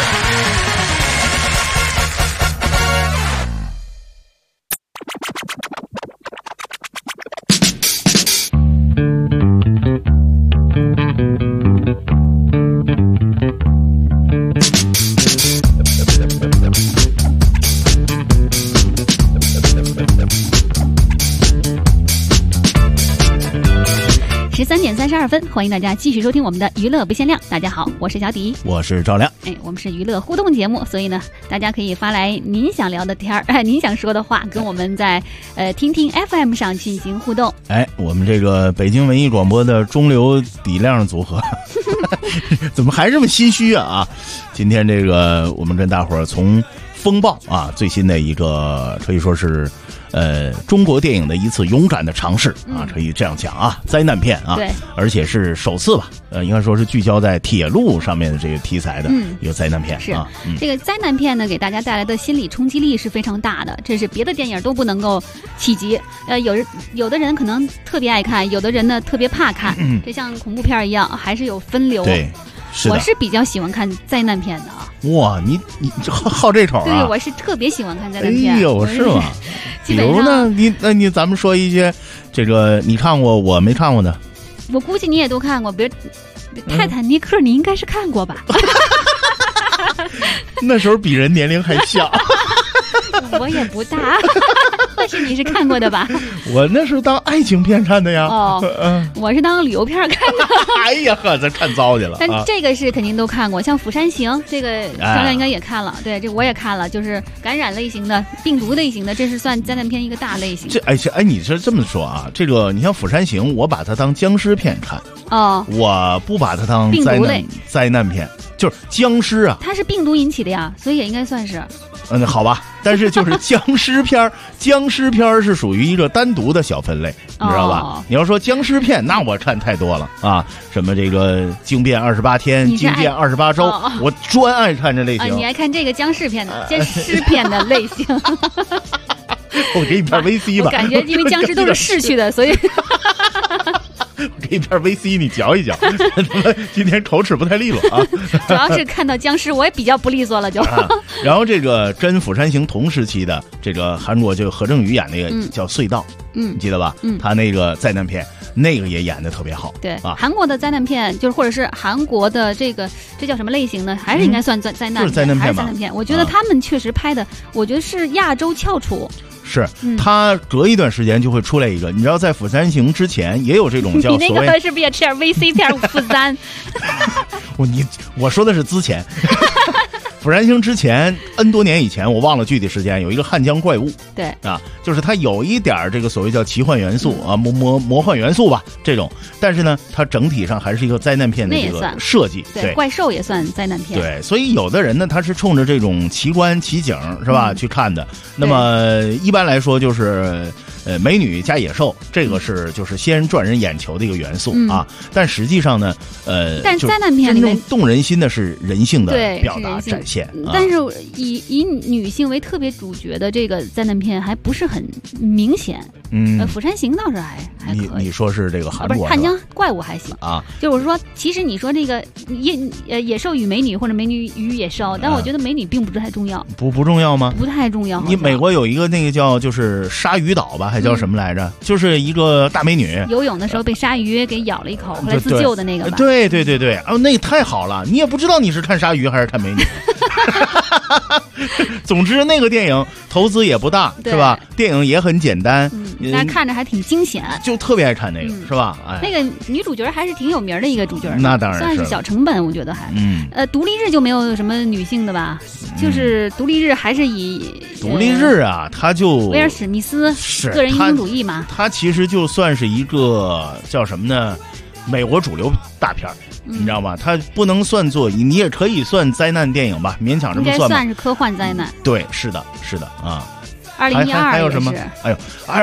[SPEAKER 3] 13:32分，欢迎大家继续收听我们的娱乐不限量。大家好，我是小迪，
[SPEAKER 2] 我是赵亮。
[SPEAKER 3] 我们是娱乐互动节目，所以呢，大家可以发来您想聊的天儿，您想说的话，跟我们在听听 FM 上进行互动。
[SPEAKER 2] 我们这个北京文艺广播的中流砥亮组合，怎么还这么心虚啊？今天这个我们跟大伙儿从风暴啊最新的一个可以说是。中国电影的一次勇敢的尝试啊，可以这样讲啊，灾难片啊，
[SPEAKER 3] 对，
[SPEAKER 2] 而且是首次吧，应该说是聚焦在铁路上面的这个题材的一个灾难片
[SPEAKER 3] 是
[SPEAKER 2] 啊。
[SPEAKER 3] 这个灾难片呢，给大家带来的心理冲击力是非常大的，这是别的电影都不能够企及。有的人可能特别爱看，有的人呢特别怕看，这像恐怖片一样，还是有分流。
[SPEAKER 2] 对。
[SPEAKER 3] 我是比较喜欢看灾难片的啊！
[SPEAKER 2] 哇，你好这口啊！
[SPEAKER 3] 对，我是特别喜欢看灾难片。
[SPEAKER 2] 哎呦，是吗？比如呢，你咱们说一些这个你看过我没看过的。
[SPEAKER 3] 我估计你也都看过，比如泰坦尼克，你应该是看过吧？
[SPEAKER 2] 那时候比人年龄还小。
[SPEAKER 3] 我也不大，但是你是看过的吧？
[SPEAKER 2] 我那是当爱情片看的呀。
[SPEAKER 3] 我是当旅游片看的。
[SPEAKER 2] 哎呀呵，咱看糟去了。
[SPEAKER 3] 但这个是肯定都看过，像《釜山行》这个，张亮应该也看了。对，这我也看了，就是感染类型的、病毒类型的，这是算灾难片一个大类型。
[SPEAKER 2] 你是这么说啊？这个你像《釜山行》，我把它当僵尸片看。我不把它当灾难片，就是僵尸啊。
[SPEAKER 3] 它是病毒引起的呀，所以也应该算是。
[SPEAKER 2] 好吧，但是就是僵尸片是属于一个单独的小分类，你知道吧？你要说僵尸片，那我看太多了啊，什么这个惊变28天、惊变28周，我专爱看这类型。
[SPEAKER 3] 你爱看这个僵尸片的类型？
[SPEAKER 2] 我给你片 VC 吧。
[SPEAKER 3] 我感觉因为僵尸都是逝去的，所以。
[SPEAKER 2] 我给一片 VC， 你嚼一嚼。今天口齿不太利落啊。
[SPEAKER 3] 主要是看到僵尸，我也比较不利索了就。
[SPEAKER 2] 然后这个跟《釜山行》同时期的这个韩国就何正宇演那个叫《隧道》，你记得吧？他那个灾难片，那个也演得特别好。
[SPEAKER 3] 对啊，韩国的灾难片就是或者是韩国的这叫什么类型呢？还是应该算灾难片？
[SPEAKER 2] 就是灾难片吧？
[SPEAKER 3] 还是灾难片？我觉得他们确实拍的，我觉得是亚洲翘楚。
[SPEAKER 2] 是，他隔一段时间就会出来一个，你知道，在《釜山行》之前也有这种叫所谓
[SPEAKER 3] 你那个是不是也吃点 VC 片釜山？
[SPEAKER 2] 我说的是之前。釜山行之前 N 多年以前，我忘了具体时间，有一个汉江怪物，
[SPEAKER 3] 对
[SPEAKER 2] 啊，就是它有一点这个所谓叫奇幻元素啊，魔幻元素吧这种，但是呢，它整体上还是一个灾难片的这个设计，
[SPEAKER 3] 对，怪兽也算灾难片，
[SPEAKER 2] 对，所以有的人呢，他是冲着这种奇观奇景是吧去看的，那么一般来说就是美女加野兽，这个是就是先赚人眼球的一个元素啊。但实际上呢，
[SPEAKER 3] 但是灾难片里面
[SPEAKER 2] 动人心的是人性的表达展现。
[SPEAKER 3] 但是以女性为特别主角的这个灾难片还不是很明显。釜山行倒是还可以。
[SPEAKER 2] 你说是这个韩国
[SPEAKER 3] 不是汉江怪物还行
[SPEAKER 2] 啊？
[SPEAKER 3] 就是我说，其实你说这个野兽与美女或者美女与野兽，但我觉得美女并不是太重要。
[SPEAKER 2] 不重要吗？
[SPEAKER 3] 不太重要。
[SPEAKER 2] 你美国有一个那个叫就是鲨鱼岛吧，还叫什么来着？就是一个大美女
[SPEAKER 3] 游泳的时候被鲨鱼给咬了一口，后来自救的那个吧？
[SPEAKER 2] 对，那个太好了，你也不知道你是看鲨鱼还是看美女。总之那个电影投资也不大，是吧？电影也很简单，
[SPEAKER 3] 但看着还挺惊险，
[SPEAKER 2] 就特别爱看那个，是吧？
[SPEAKER 3] 那个女主角还是挺有名的一个主角，
[SPEAKER 2] 那当然
[SPEAKER 3] 算是小成本，我觉得还。独立日就没有什么女性的吧？就是独立日还是以
[SPEAKER 2] 独立日啊，他就
[SPEAKER 3] 威尔史密斯个人英雄主义嘛，
[SPEAKER 2] 他其实就算是一个叫什么呢？美国主流大片。你知道吗？它不能算作，你也可以算灾难电影吧，勉强这么算吧。应该
[SPEAKER 3] 算是科幻灾难。
[SPEAKER 2] 对，是的啊。
[SPEAKER 3] 2012
[SPEAKER 2] 还有什么？哎呦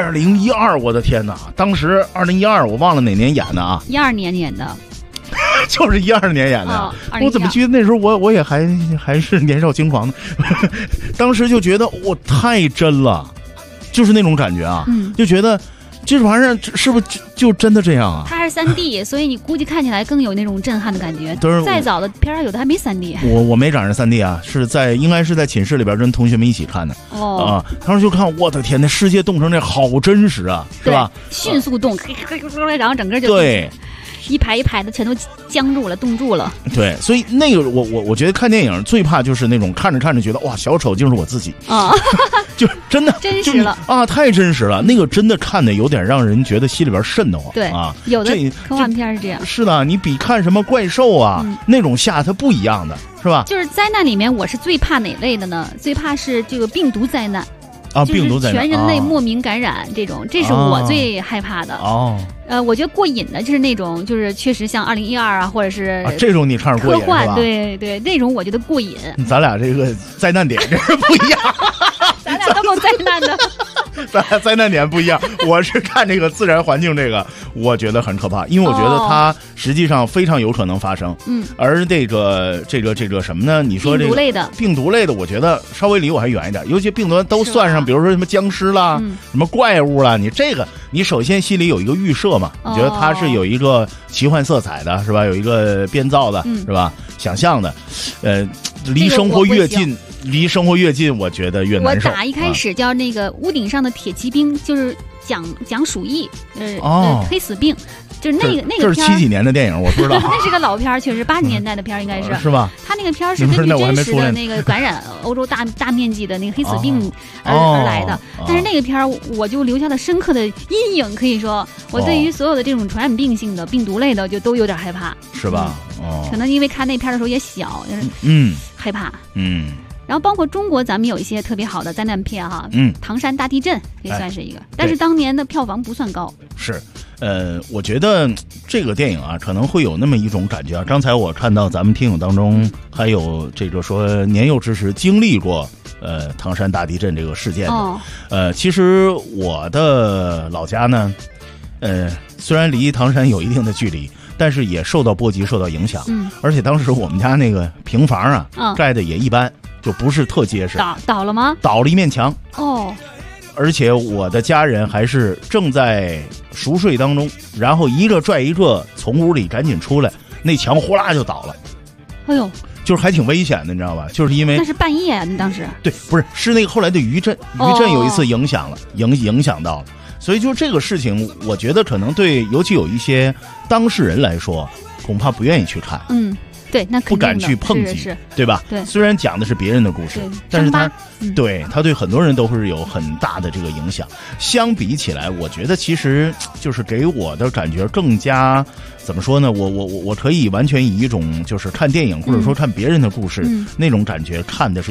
[SPEAKER 2] ，2012，我的天哪！当时2012，我忘了哪年演的啊
[SPEAKER 3] ？12年演的，
[SPEAKER 2] 就是12年演的。我怎么记得那时候我也还是年少轻狂的，当时就觉得太真了，就是那种感觉啊，就觉得。这玩意儿是不是就真的这样啊？
[SPEAKER 3] 它还是3D， 所以你估计看起来更有那种震撼的感觉。再早的片儿有的还没3D。
[SPEAKER 2] 我没赶上3D啊，应该是在寝室里边跟同学们一起看的。当时就看，我的天，那世界动成这好真实啊，是吧？
[SPEAKER 3] 迅速动，然后整个就
[SPEAKER 2] 对。
[SPEAKER 3] 一排一排的全都僵住了，冻住了。
[SPEAKER 2] 对，所以那个我觉得看电影最怕就是那种看着看着觉得哇，小丑竟是我自己啊，就真的
[SPEAKER 3] 真实了
[SPEAKER 2] 啊，太真实了。那个真的看的有点让人觉得心里边瘆得慌。
[SPEAKER 3] 对
[SPEAKER 2] 啊，
[SPEAKER 3] 有的科幻片是这样。
[SPEAKER 2] 是的，你比看什么怪兽啊那种吓它不一样的，是吧？
[SPEAKER 3] 就是灾难里面，我是最怕哪类的呢？最怕是这个病毒灾难。
[SPEAKER 2] 病毒灾难，
[SPEAKER 3] 全人类莫名感染这种，这是我最害怕的。我觉得过瘾的就是那种，就是确实像2012啊，或者是
[SPEAKER 2] 这种你看着过瘾，
[SPEAKER 3] 科幻，对，那种我觉得过瘾。
[SPEAKER 2] 咱俩这个灾难点真是不一样，
[SPEAKER 3] 咱俩都够灾难的。
[SPEAKER 2] 咱俩灾难点不一样，我是看这个自然环境这个，我觉得很可怕，因为我觉得它实际上非常有可能发生。而这个什么呢？你说这个病毒类的，我觉得稍微离我还远一点，尤其病毒都算上，比如说什么僵尸啦、什么怪物啦，你这个你首先心里有一个预设嘛，你觉得它是有一个奇幻色彩的，是吧？有一个编造的，是吧？想象的，离生活越近，我觉得越难受。
[SPEAKER 3] 我打一开始叫那个屋顶上的铁骑兵，就是讲鼠疫，黑死病，就是那个片。
[SPEAKER 2] 这是70几年的电影，我不知道。
[SPEAKER 3] 那是个老片，确实80年代的片应该是。
[SPEAKER 2] 是吧？
[SPEAKER 3] 他那个片是根据真实的那个感染欧洲大面积的那个黑死病而来的。但是那个片我就留下了深刻的阴影，可以说我对于所有的这种传染病性的病毒类的就都有点害怕。
[SPEAKER 2] 是吧？
[SPEAKER 3] 可能因为看那片的时候也小，害怕。然后包括中国，咱们有一些特别好的灾难片哈，唐山大地震也算是一个，但是当年的票房不算高。
[SPEAKER 2] 是，我觉得这个电影啊，可能会有那么一种感觉啊。刚才我看到咱们听友当中还有这个说年幼之时经历过唐山大地震这个事件的，其实我的老家呢，虽然离唐山有一定的距离，但是也受到波及，受到影响。而且当时我们家那个平房啊，盖的也一般。就不是特结实，
[SPEAKER 3] 倒了吗？
[SPEAKER 2] 倒了一面墙而且我的家人还是正在熟睡当中，然后一个拽一个从屋里赶紧出来，那墙呼啦就倒了。
[SPEAKER 3] 哎呦，
[SPEAKER 2] 就是还挺危险的，你知道吧？就是因为
[SPEAKER 3] 那是半夜啊，你当时
[SPEAKER 2] 对，不是那个后来的余震有一次影响了，影响到了，所以就这个事情，我觉得可能对，尤其有一些当事人来说，恐怕不愿意去看。
[SPEAKER 3] 对，那
[SPEAKER 2] 不敢去碰击，对吧？
[SPEAKER 3] 对，
[SPEAKER 2] 虽然讲的是别人的故事，但是他对很多人都会有很大的这个影响。相比起来，我觉得其实就是给我的感觉更加怎么说呢？我可以完全以一种就是看电影或者说看别人的故事那种感觉看的是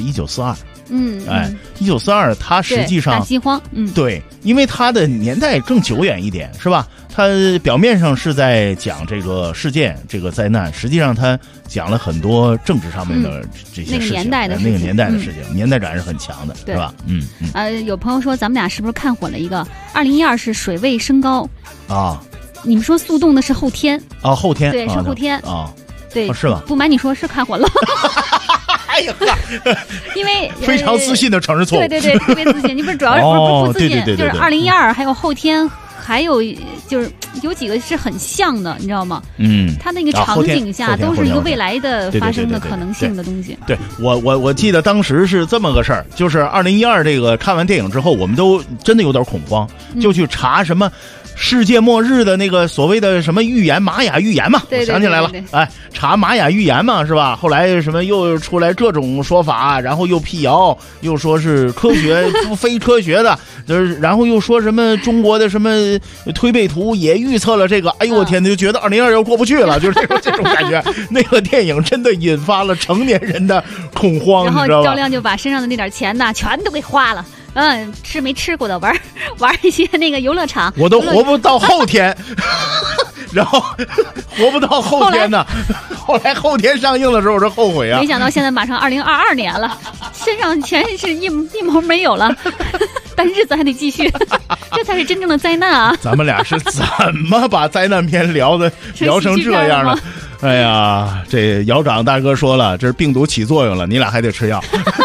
[SPEAKER 2] 1942。1942它实际上
[SPEAKER 3] 大饥荒，
[SPEAKER 2] 对，因为它的年代更久远一点，是吧？ 它表面上是在讲这个事件、这个灾难，实际上它讲了很多政治上面的这些事情，
[SPEAKER 3] 那个年代的
[SPEAKER 2] 事情，年代感是很强的，是吧？
[SPEAKER 3] 有朋友说咱们俩是不是看混了一个2012是水位升高
[SPEAKER 2] 啊？
[SPEAKER 3] 你们说速冻的是后天
[SPEAKER 2] 啊？后天
[SPEAKER 3] 对，是后天
[SPEAKER 2] 啊？
[SPEAKER 3] 对，
[SPEAKER 2] 是吧？
[SPEAKER 3] 不瞒你说，是看混了。
[SPEAKER 2] 哎呀，
[SPEAKER 3] 因为
[SPEAKER 2] 非常自信的承认错误，
[SPEAKER 3] 对，特别自信。你不是主要是不自信，就是2012还有后天，还有就是有几个是很像的，你知道吗？它那个场景下都是一个未来的发生的可能性的东西。
[SPEAKER 2] 对，我记得当时是这么个事儿，就是2012这个看完电影之后，我们都真的有点恐慌，就去查什么。世界末日的那个所谓的什么预言，玛雅预言嘛，我想起来了，哎，查玛雅预言嘛，是吧？后来什么又出来各种说法，然后又辟谣，又说是科学非科学的，然后又说什么中国的什么推背图也预测了这个，哎呦我天，就觉得2022要过不去了，就是这种感觉。那个电影真的引发了成年人的恐慌，
[SPEAKER 3] 然后
[SPEAKER 2] 你知道吧？
[SPEAKER 3] 赵亮就把身上的那点钱呢，全都给花了。吃没吃过的玩一些那个游乐场，
[SPEAKER 2] 我都活不到后天，然后活不到后天呢。后来后天上映的时候，我这后悔啊！
[SPEAKER 3] 没想到现在马上2022年了，身上全是一毛没有了，但日子还得继续，这才是真正的灾难啊！
[SPEAKER 2] 咱们俩是怎么把灾难片聊成这样的？哎呀，这姚长大哥说了，这是病毒起作用了，你俩还得吃药。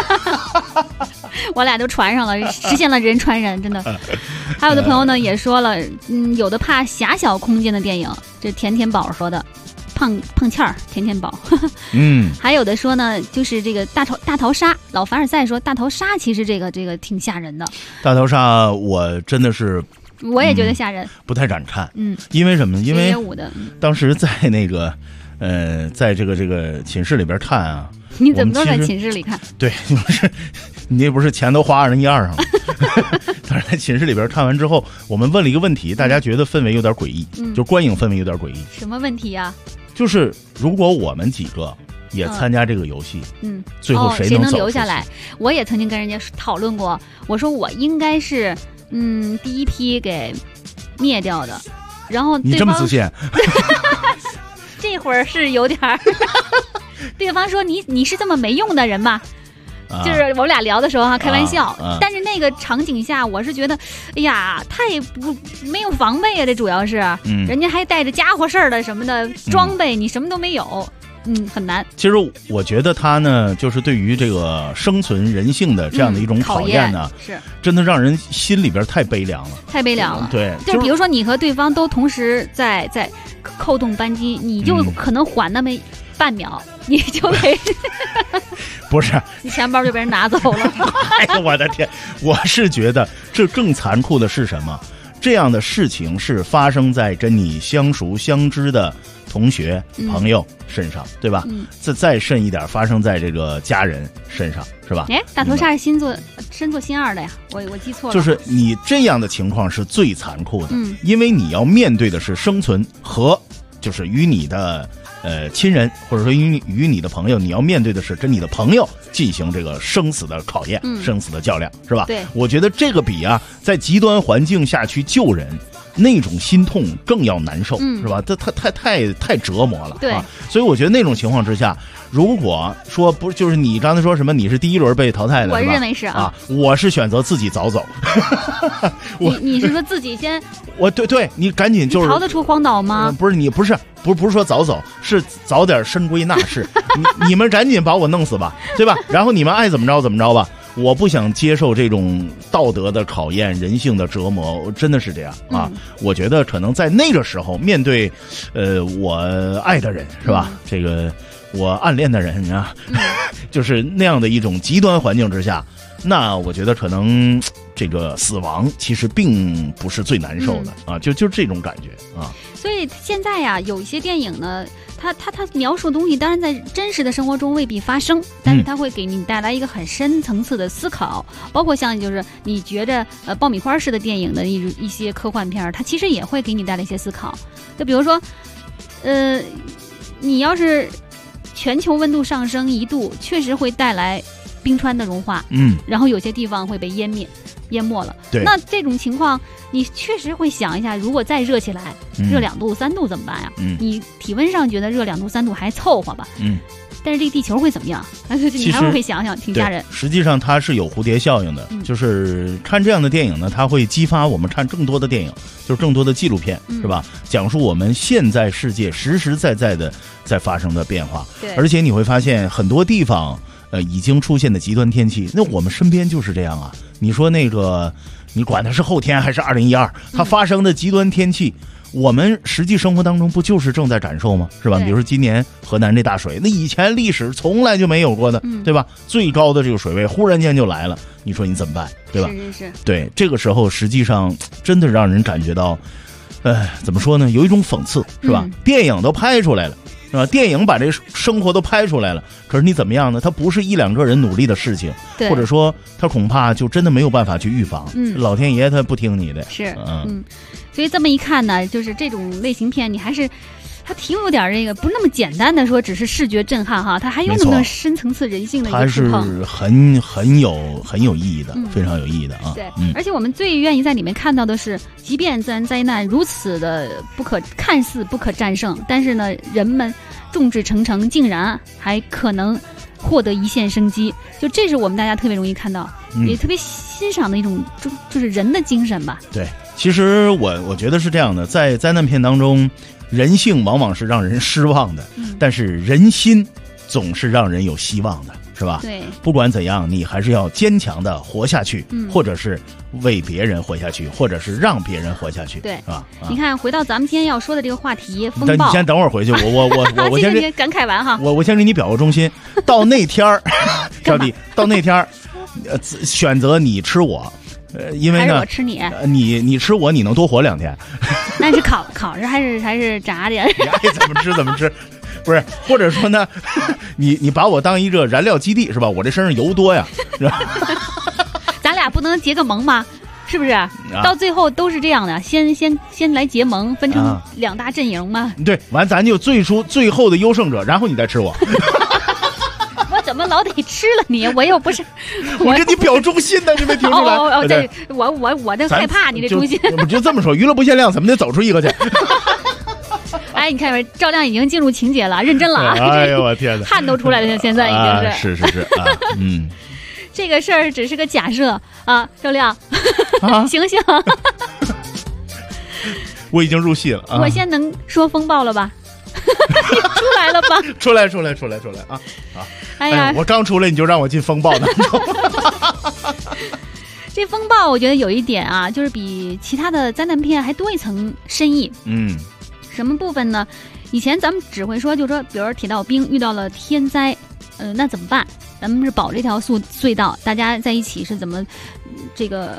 [SPEAKER 3] 我俩都传上了，实现了人传人，真的。还有的朋友呢也说了，有的怕狭小空间的电影，这甜甜宝说的，胖欠儿甜甜宝。还有的说呢，就是这个大逃杀，老凡尔赛说大逃杀其实这个挺吓人的。
[SPEAKER 2] 大逃杀我真的是。
[SPEAKER 3] 我也觉得吓人，
[SPEAKER 2] 不太敢看。因为什么？因为当时在那个在这个寝室里边看啊。
[SPEAKER 3] 你怎么都在寝室里看？
[SPEAKER 2] 对，你不是钱都花2012上了。但是在寝室里边看完之后，我们问了一个问题，大家觉得氛围有点诡异，就观影氛围有点诡异。
[SPEAKER 3] 什么问题呀？
[SPEAKER 2] 就是如果我们几个也参加这个游戏，最后
[SPEAKER 3] 谁能留下来？我也曾经跟人家讨论过，我说我应该是第一批给灭掉的，然后
[SPEAKER 2] 你这么自信？
[SPEAKER 3] 这会儿是有点儿。对方说你是这么没用的人吗？就是我们俩聊的时候开玩笑，但是那个场景下我是觉得，哎呀，太没有防备啊！这主要是，人家还带着家伙事儿的什么的装备，你什么都没有，很难。
[SPEAKER 2] 其实我觉得他呢，就是对于这个生存人性的这样的一种考验呢，
[SPEAKER 3] 是
[SPEAKER 2] 真的让人心里边太悲凉了，
[SPEAKER 3] 太悲凉了。
[SPEAKER 2] 对，
[SPEAKER 3] 就比如说你和对方都同时在扣动扳机，你就可能缓那么半秒，你就被
[SPEAKER 2] 不是
[SPEAKER 3] 你钱包就被人拿走了。
[SPEAKER 2] 哎呀，我的天！我是觉得这更残酷的是什么？这样的事情是发生在跟你相熟相知的同学、朋友身上，对吧？再甚一点，发生在这个家人身上，是吧？
[SPEAKER 3] 大头鲨是身作新二的呀，我记错了。
[SPEAKER 2] 就是你这样的情况是最残酷的，因为你要面对的是生存和就是与你的亲人或者说与你的朋友，你要面对的是跟你的朋友进行这个生死的考验，生死的较量，是吧？
[SPEAKER 3] 对，
[SPEAKER 2] 我觉得这个比在极端环境下去救人那种心痛更要难受，是吧？这太折磨了，
[SPEAKER 3] 对。
[SPEAKER 2] 所以我觉得那种情况之下，如果说不就是你刚才说什么你是第一轮被淘汰的，
[SPEAKER 3] 我认为是
[SPEAKER 2] 啊，我是选择自己早走。
[SPEAKER 3] 你是说自己先？
[SPEAKER 2] 对，你赶紧就是
[SPEAKER 3] 逃得出荒岛吗？
[SPEAKER 2] 不是你不是说早走，是早点深归纳氏。你们赶紧把我弄死吧，对吧？然后你们爱怎么着怎么着吧。我不想接受这种道德的考验、人性的折磨，真的是这样啊！我觉得可能在那个时候，面对我爱的人，是吧？这个我暗恋的人啊，就是那样的一种极端环境之下，那我觉得可能这个死亡其实并不是最难受的啊，就这种感觉啊。
[SPEAKER 3] 所以现在呀，有一些电影呢，它描述的东西，当然在真实的生活中未必发生，但是它会给你带来一个很深层次的思考，包括像就是你觉着爆米花式的电影的一些科幻片，它其实也会给你带来一些思考。就比如说，你要是全球温度上升1度，确实会带来冰川的融化，然后有些地方会被淹没了。
[SPEAKER 2] 对，
[SPEAKER 3] 那这种情况，你确实会想一下，如果再热起来，热2度3度怎么办呀？你体温上觉得热2度3度还凑合吧，但是这个地球会怎么样？你还会想想，挺吓人。
[SPEAKER 2] 实际上它是有蝴蝶效应的，就是看这样的电影呢，它会激发我们看更多的电影，就是更多的纪录片，是吧？讲述我们现在世界实实在在的在发生的变化。
[SPEAKER 3] 对，
[SPEAKER 2] 而且你会发现很多地方已经出现的极端天气，那我们身边就是这样啊。你说那个，你管它是后天还是2012，它发生的极端天气。我们实际生活当中不就是正在感受吗？是吧？比如说今年河南这大水，那以前历史从来就没有过的，对吧？最高的这个水位忽然间就来了，你说你怎么办？对吧？
[SPEAKER 3] 是。
[SPEAKER 2] 对，这个时候实际上真的让人感觉到，怎么说呢？有一种讽刺，是吧？电影都拍出来了，是吧？电影把这生活都拍出来了，可是你怎么样呢？它不是1、2个人努力的事情，或者说它恐怕就真的没有办法去预防。老天爷他不听你的。
[SPEAKER 3] 是，所以这么一看呢，就是这种类型片，你还是它挺有点这个不那么简单的说只是视觉震撼哈，它还有那么深层次人性的一个触碰，
[SPEAKER 2] 它是很有意义的，非常有意义的啊。
[SPEAKER 3] 对，而且我们最愿意在里面看到的是，即便自然灾难如此的看似不可战胜，但是呢，人们众志成城，竟然还可能获得一线生机，就这是我们大家特别容易看到，也特别欣赏的一种就是人的精神吧。
[SPEAKER 2] 对，其实我觉得是这样的，在灾难片当中，人性往往是让人失望的，但是人心总是让人有希望的，是吧？
[SPEAKER 3] 对，
[SPEAKER 2] 不管怎样，你还是要坚强的活下去，或者是为别人活下去，或者是让别人活下去，
[SPEAKER 3] 对，
[SPEAKER 2] 是吧？
[SPEAKER 3] 你看，回到咱们今天要说的这个话题，风暴。
[SPEAKER 2] 你先等会儿回去，我
[SPEAKER 3] 先给你感慨完哈。
[SPEAKER 2] 我先给你表个忠心，到那天儿，小弟，到那天儿，选择你吃我。因为呢，
[SPEAKER 3] 还是我吃你，
[SPEAKER 2] 你吃我，你能多活2天。
[SPEAKER 3] 那是烤着还是炸的？
[SPEAKER 2] 怎么吃？不是，或者说呢，你把我当一个燃料基地是吧？我这身上油多呀，是吧？
[SPEAKER 3] 咱俩不能结个盟吗？是不是？到最后都是这样的，先来结盟，分成2大阵营嘛。
[SPEAKER 2] 对，完咱就最后的优胜者，然后你再吃我。
[SPEAKER 3] 我怎么老得吃了你？我又不是
[SPEAKER 2] 我跟你表忠心呢，你没听出来？
[SPEAKER 3] 对，我这害怕你这忠心。
[SPEAKER 2] 我就这么说，娱乐不限量，怎么得走出一个去？
[SPEAKER 3] 哎，你看，赵亮已经进入情节了，认真了啊！
[SPEAKER 2] 哎呦我天哪，
[SPEAKER 3] 汗都出来了，现在已经
[SPEAKER 2] 是啊，
[SPEAKER 3] 这个事儿只是个假设啊，赵亮，醒醒！
[SPEAKER 2] 我已经入戏了啊！
[SPEAKER 3] 我先能说风暴了吧？出来了吧？
[SPEAKER 2] 出来啊！
[SPEAKER 3] 哎呀，
[SPEAKER 2] 我刚出来你就让我进风暴当中。
[SPEAKER 3] 这风暴我觉得有一点啊，就是比其他的灾难片还多一层深意。什么部分呢？以前咱们只会说，就是说，比如铁道兵遇到了天灾，那怎么办？咱们是保这条隧道，大家在一起是怎么这个？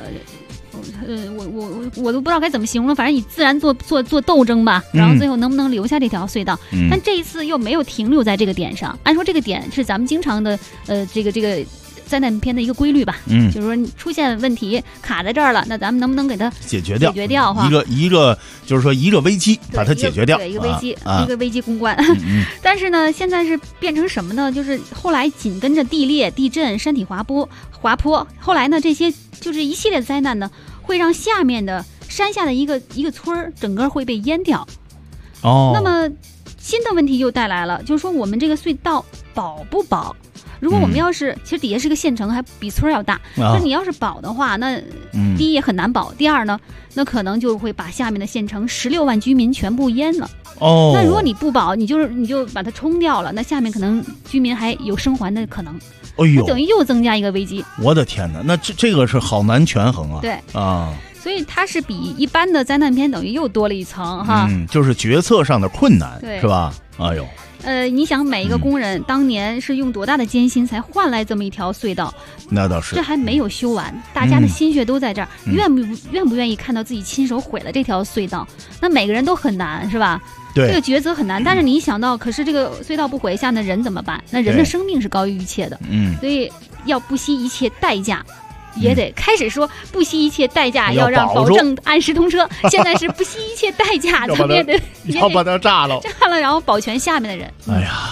[SPEAKER 3] 我都不知道该怎么形容了，反正以自然做斗争吧，然后最后能不能留下这条隧道？但这一次又没有停留在这个点上。按说这个点是咱们经常的这个灾难片的一个规律吧，就是说你出现问题卡在这儿了，那咱们能不能给它解决掉？
[SPEAKER 2] 一个就是说一个危机把它解决掉，
[SPEAKER 3] 对，一个危机，一个危机公关。但是呢，现在是变成什么呢？就是后来紧跟着地裂、地震、山体滑坡，后来呢，这些就是一系列的灾难呢，会让下面的山下的一个村儿整个会被淹掉。那么新的问题又带来了，就是说我们这个隧道保不保？如果我们要是其实底下是个县城，还比村要大，那你要是保的话，那第一也很难保，第二呢，那可能就会把下面的县城16万居民全部淹了。那如果你不保，你就把它冲掉了，那下面可能居民还有生还的可能。那等于又增加一个危机。
[SPEAKER 2] 我的天哪，那这个是好难权衡啊。
[SPEAKER 3] 对啊，所以它是比一般的灾难片等于又多了一层哈。
[SPEAKER 2] 就是决策上的困难，是吧？哎呦。
[SPEAKER 3] 你想每一个工人当年是用多大的艰辛才换来这么一条隧道？
[SPEAKER 2] 那倒是，
[SPEAKER 3] 这还没有修完，大家的心血都在这儿，愿不愿意看到自己亲手毁了这条隧道？那每个人都很难，是吧？
[SPEAKER 2] 对，
[SPEAKER 3] 这个抉择很难。但是你一想到，可是这个隧道不毁，下面的人怎么办？那人的生命是高于一切的，所以要不惜一切代价。也得开始说不惜一切代价要让保证按时通车，现在是不惜一切代价咱们也得
[SPEAKER 2] 要把它炸了，
[SPEAKER 3] 然后保全下面的人。
[SPEAKER 2] 哎呀，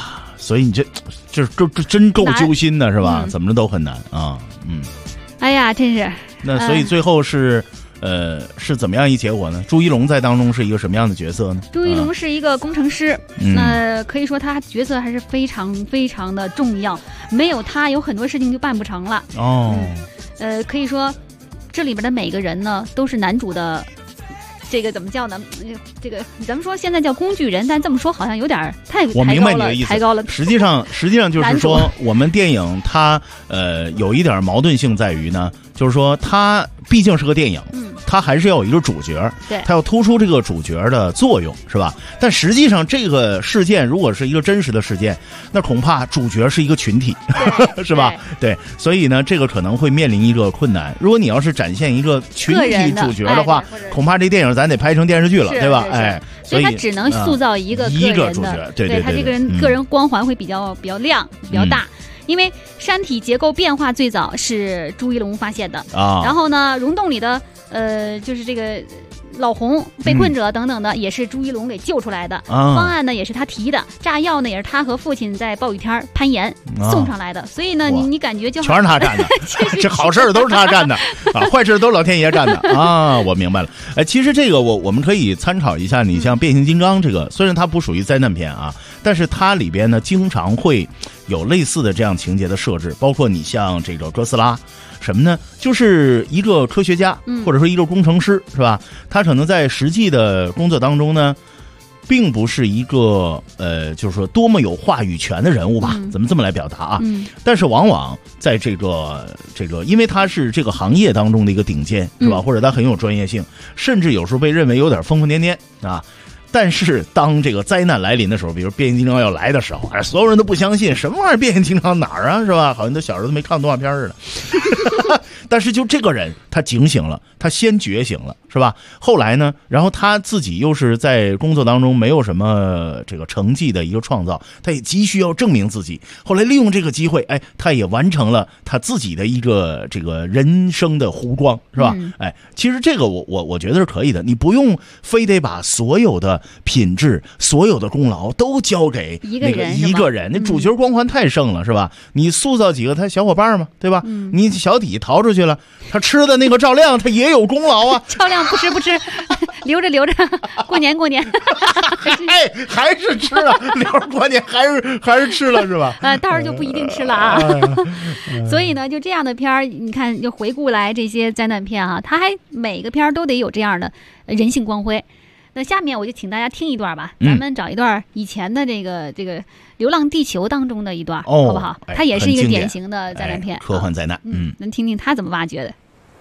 [SPEAKER 2] 所以你这真够揪心的是吧？怎么着都很难啊。
[SPEAKER 3] 哎呀，真是。
[SPEAKER 2] 那所以最后是怎么样一结果呢？朱一龙在当中是一个什么样的角色呢？
[SPEAKER 3] 朱一龙是一个工程师，可以说他角色还是非常非常的重要，没有他有很多事情就办不成了。可以说这里边的每个人呢都是男主的。这个怎么叫呢？这个咱们说现在叫工具人，但这么说好像有点太
[SPEAKER 2] 我明白你的意思，
[SPEAKER 3] 抬高了。
[SPEAKER 2] 实际上就是说，我们电影它有一点矛盾性在于呢，就是说它毕竟是个电影，它还是要有一个主角，
[SPEAKER 3] 对，
[SPEAKER 2] 它要突出这个主角的作用，是吧？但实际上这个事件如果是一个真实的事件，那恐怕主角是一个群体，是吧？对，所以呢，这个可能会面临一个困难。如果你要是展现一个群体主角的话，恐怕这电影咱得拍成电视剧了，对吧？
[SPEAKER 3] 所以他只能塑造一个
[SPEAKER 2] 主角，对，
[SPEAKER 3] 他这个人个人光环会比较亮，比较大。因为山体结构变化最早是朱一龙发现的然后呢，溶洞里的就是这个老洪被困者等等的，也是朱一龙给救出来的。方案呢也是他提的，炸药呢也是他和父亲在暴雨天攀岩送上来的。所以呢，你感觉就
[SPEAKER 2] 全是他干的，这好事都是他干的啊，坏事都是老天爷干的啊！我明白了。其实这个我们可以参考一下，你像变形金刚这个，虽然它不属于灾难片啊，但是它里边呢经常会有类似的这样情节的设置，包括你像这个哥斯拉。什么呢？就是一个科学家，或者说一个工程师，是吧？他可能在实际的工作当中呢，并不是一个就是说多么有话语权的人物吧？咱们这么来表达啊？但是往往在这个，因为他是这个行业当中的一个顶尖，是吧？或者他很有专业性，甚至有时候被认为有点疯疯癫癫啊。但是当这个灾难来临的时候，比如变形金刚要来的时候，所有人都不相信，什么玩意儿变形金刚哪儿啊，是吧？好像都小时候都没看动画片似的。但是就这个人，他警醒了，他先觉醒了，是吧？后来呢，然后他自己又是在工作当中没有什么这个成绩的一个创造，他也急需要证明自己。后来利用这个机会，他也完成了他自己的一个这个人生的弧光，是吧？其实这个我觉得是可以的，你不用非得把所有的品质、所有的功劳都交给那个一个人，那主角光环太盛了，是吧？你塑造几个他小伙伴嘛，对吧？你小底逃出去了，他吃的那个赵亮，他也有功劳啊。
[SPEAKER 3] 赵亮不吃，留着，过年，
[SPEAKER 2] 还是吃了，留着过年还是吃了，是吧？
[SPEAKER 3] 到时候就不一定吃了啊。所以呢，就这样的片儿，你看，就回顾来这些灾难片啊，它还每个片儿都得有这样的人性光辉。那下面我就请大家听一段吧，咱们找一段以前的这个《流浪地球》当中的一段，好不好？它也是一个典型的灾难片，
[SPEAKER 2] 科幻灾难。
[SPEAKER 3] 能听听他怎么挖掘的。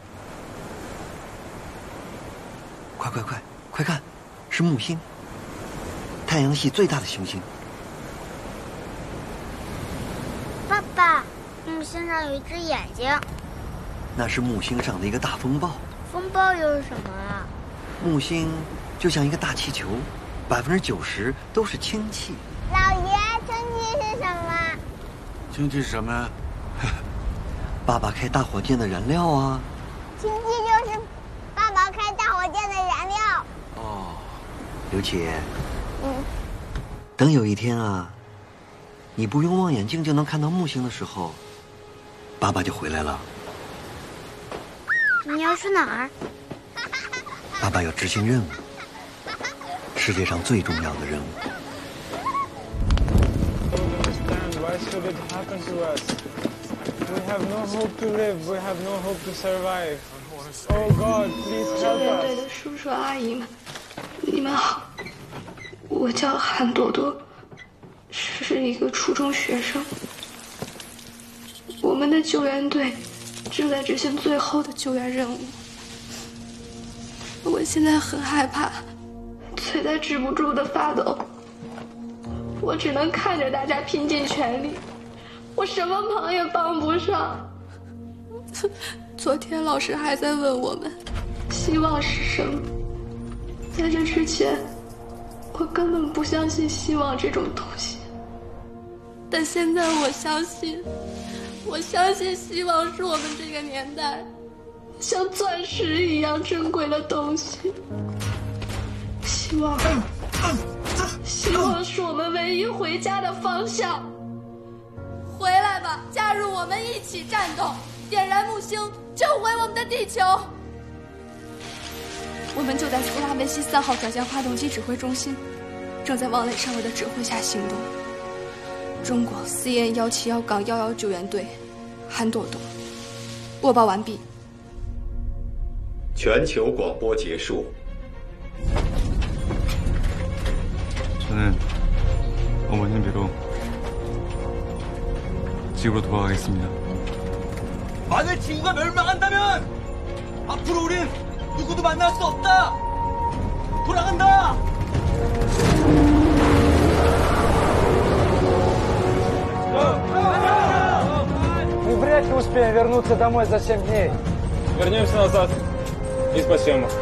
[SPEAKER 17] 快看，是木星，太阳系最大的行星。
[SPEAKER 14] 爸爸，木星上有一只眼睛。
[SPEAKER 17] 那是木星上的一个大风暴。
[SPEAKER 14] 风暴又是什么啊？
[SPEAKER 17] 木星就像一个大气球，90%都是氢气。
[SPEAKER 14] 老爷，氢气是什么？
[SPEAKER 7] 氢气是什么呀？
[SPEAKER 17] 爸爸开大火箭的燃料啊。
[SPEAKER 14] 氢气就是爸爸开大火箭的燃料。
[SPEAKER 17] 哦，刘启。等有一天啊，你不用望远镜就能看到木星的时候，爸爸就回来了。
[SPEAKER 14] 你要去哪儿？
[SPEAKER 17] 爸爸要执行任务，世界上最重要的任务。
[SPEAKER 18] 救援队的叔叔阿姨们，你们好，我叫韩朵朵，是一个初中学生。我们的救援队正在执行最后的救援任务。我现在很害怕，腿在止不住的发抖，我只能看着大家拼尽全力，我什么忙也帮不上。昨天老师还在问我们希望是什么，在这之前我根本不相信希望这种东西，但现在我相信希望是我们这个年代像钻石一样珍贵的东西。希望是我们唯一回家的方向。 吧，加入我们一起战斗，点燃木星，救回我们的地球。我们就在苏拉维西3号转向发动机指挥中心，正在汪磊上尉的指挥下行动。中国 CN171-11救援队，韩朵朵。播报完毕。
[SPEAKER 9] 全球广播结束。
[SPEAKER 19] 저는 어머님 뵈러 지구로 돌아가겠습니다.
[SPEAKER 11] 만일 지구가 멸망한다면 앞으로 우린 누구도 만날 수 없다. 돌아간다.
[SPEAKER 20] Мы вряд ли успеем вернуться домой за 7 дней. Вернемся назад и спасем их.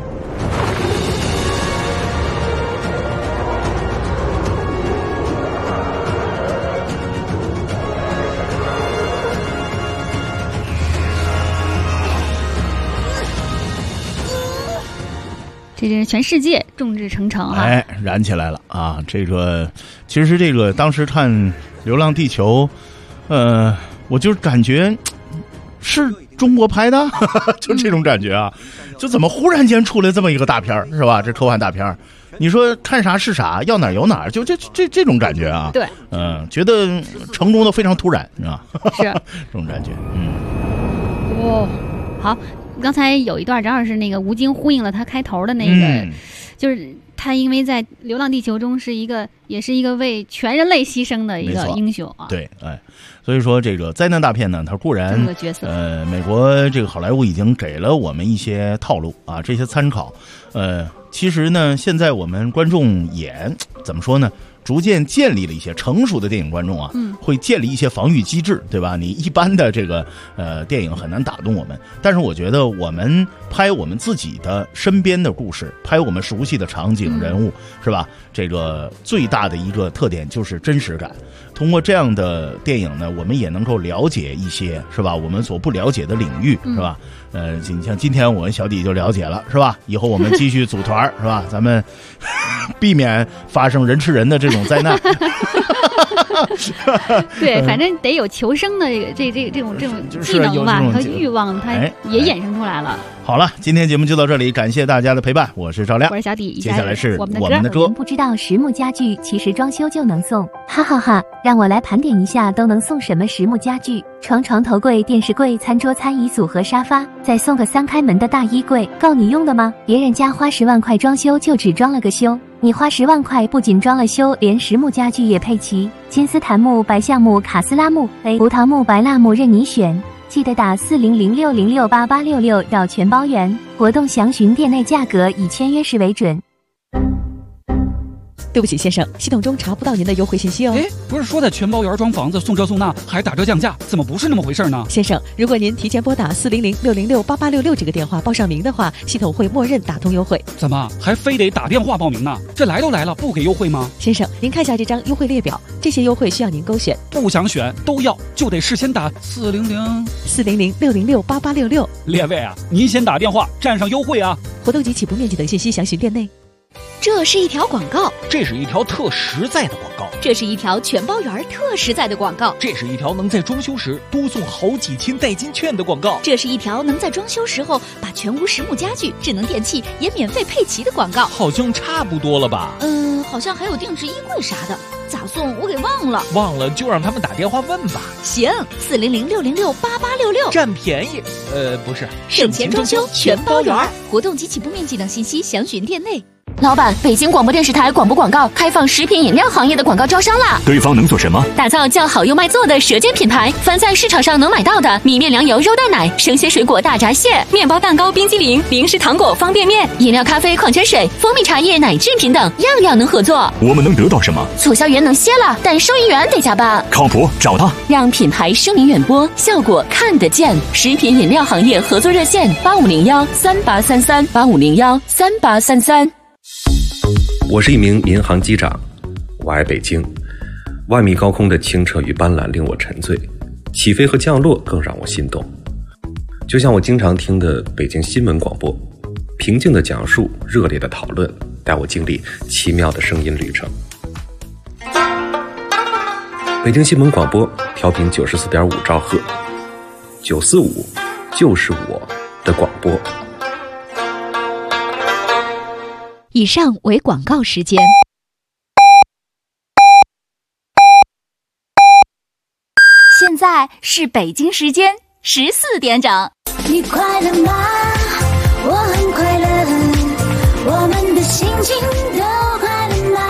[SPEAKER 3] 这是全世界众志成城哈，
[SPEAKER 2] 哎，燃起来了啊！这个其实这个当时看《流浪地球》，我就感觉是中国拍的，就这种感觉啊！就怎么忽然间出来这么一个大片是吧？这科幻大片，你说看啥是啥，要哪有哪，就这种感觉啊！
[SPEAKER 3] 对，
[SPEAKER 2] 觉得成功的非常突然，是吧？
[SPEAKER 3] 是
[SPEAKER 2] 这种感觉，
[SPEAKER 3] 哦，好。刚才有一段正好是那个吴京呼应了他开头的那个，就是他因为在《流浪地球》中也是一个为全人类牺牲的一个英雄啊。
[SPEAKER 2] 对，哎，所以说这个灾难大片呢，它固然美国这个好莱坞已经给了我们一些套路啊，这些参考。其实呢，现在我们观众也怎么说呢？逐渐建立了一些成熟的电影观众啊，会建立一些防御机制，对吧？你一般的这个电影很难打动我们，但是我觉得我们拍我们自己的身边的故事，拍我们熟悉的场景人物，是吧？这个最大的一个特点就是真实感。通过这样的电影呢，我们也能够了解一些，是吧？我们所不了解的领域，是吧？你像今天我跟小弟就了解了，是吧？以后我们继续组团，是吧？咱们避免发生人吃人的这种灾难。
[SPEAKER 3] 对，反正得有求生的这种技能吧和欲望，它也衍生出来了。
[SPEAKER 2] 好了，今天节目就到这里，感谢大家的陪伴，我是赵亮，
[SPEAKER 3] 我是小迪，
[SPEAKER 2] 接下来是我们的歌。
[SPEAKER 21] 有人不知道实木家具其实装修就能送，哈哈哈！让我来盘点一下都能送什么实木家具：床、头柜、电视柜、餐桌、餐椅组和沙发，再送个3开门的大衣柜，够你用的吗？别人家花10万块装修就只装了个修，你花10万块不仅装了修，连实木家具也配齐，金丝檀木、白橡木、卡斯拉木、葡萄木、白蜡木任你选。记得打4006068866绕全包圆，活动详询店内价格，以签约时为准。
[SPEAKER 22] 对不起，先生，系统中查不到您的优惠信息哦。
[SPEAKER 23] 哎，不是说在全包圆装房子送这送那还打折降价，怎么不是那么回事呢？
[SPEAKER 22] 先生，如果您提前拨打4006068866这个电话报上名的话，系统会默认打通优惠。
[SPEAKER 23] 怎么还非得打电话报名呢？这来都来了，不给优惠吗？
[SPEAKER 22] 先生，您看下这张优惠列表，这些优惠需要您勾选，
[SPEAKER 23] 不想选都要，就得事先打
[SPEAKER 22] 4006068866。
[SPEAKER 23] 列位啊，您先打电话占上优惠啊！
[SPEAKER 22] 活动及起步面积等信息详询店内。
[SPEAKER 10] 这是一条广告，
[SPEAKER 1] 这是一条特实在的广告，
[SPEAKER 10] 这是一条全包圆特实在的广告，
[SPEAKER 1] 这是一条能在装修时多送好几千代金券的广告，
[SPEAKER 10] 这是一条能在装修时候把全屋实木家具、智能电器也免费配齐的广告。
[SPEAKER 1] 好像差不多了吧？
[SPEAKER 10] 好像还有定制衣柜啥的，咋送我给忘了。
[SPEAKER 1] 忘了就让他们打电话问吧。
[SPEAKER 10] 行，4006068866，
[SPEAKER 1] 占便宜。不是，
[SPEAKER 10] 省钱装修全包圆。活动及起步面积等信息详询店内。老板，北京广播电视台广播广告开放食品饮料行业的广告招商啦！
[SPEAKER 13] 对方能做什么？
[SPEAKER 10] 打造叫好又卖座的舌尖品牌，凡在市场上能买到的米面粮油肉蛋奶、生鲜水果大闸蟹、面包蛋糕、冰激凌、零食糖果、方便面、饮料、咖啡、矿泉水、蜂蜜茶叶、奶制品等，样样能合作。
[SPEAKER 13] 我们能得到什么？
[SPEAKER 10] 促销员能歇了，但收银员得加班。
[SPEAKER 13] 靠谱，找他，
[SPEAKER 10] 让品牌声名远播，效果看得见。食品饮料行业合作热线8501383385013833。
[SPEAKER 24] 我是一名民航机长，我爱北京。万米高空的清澈与斑斓令我沉醉，起飞和降落更让我心动。就像我经常听的北京新闻广播，平静的讲述，热烈的讨论，带我经历奇妙的声音旅程。 北京新闻广播调频94.5兆赫，945就是我的广播。
[SPEAKER 21] 以上为广告时间。现在是北京时间14点整。
[SPEAKER 15] 你快乐吗？我很快乐，我们的心情都快乐吗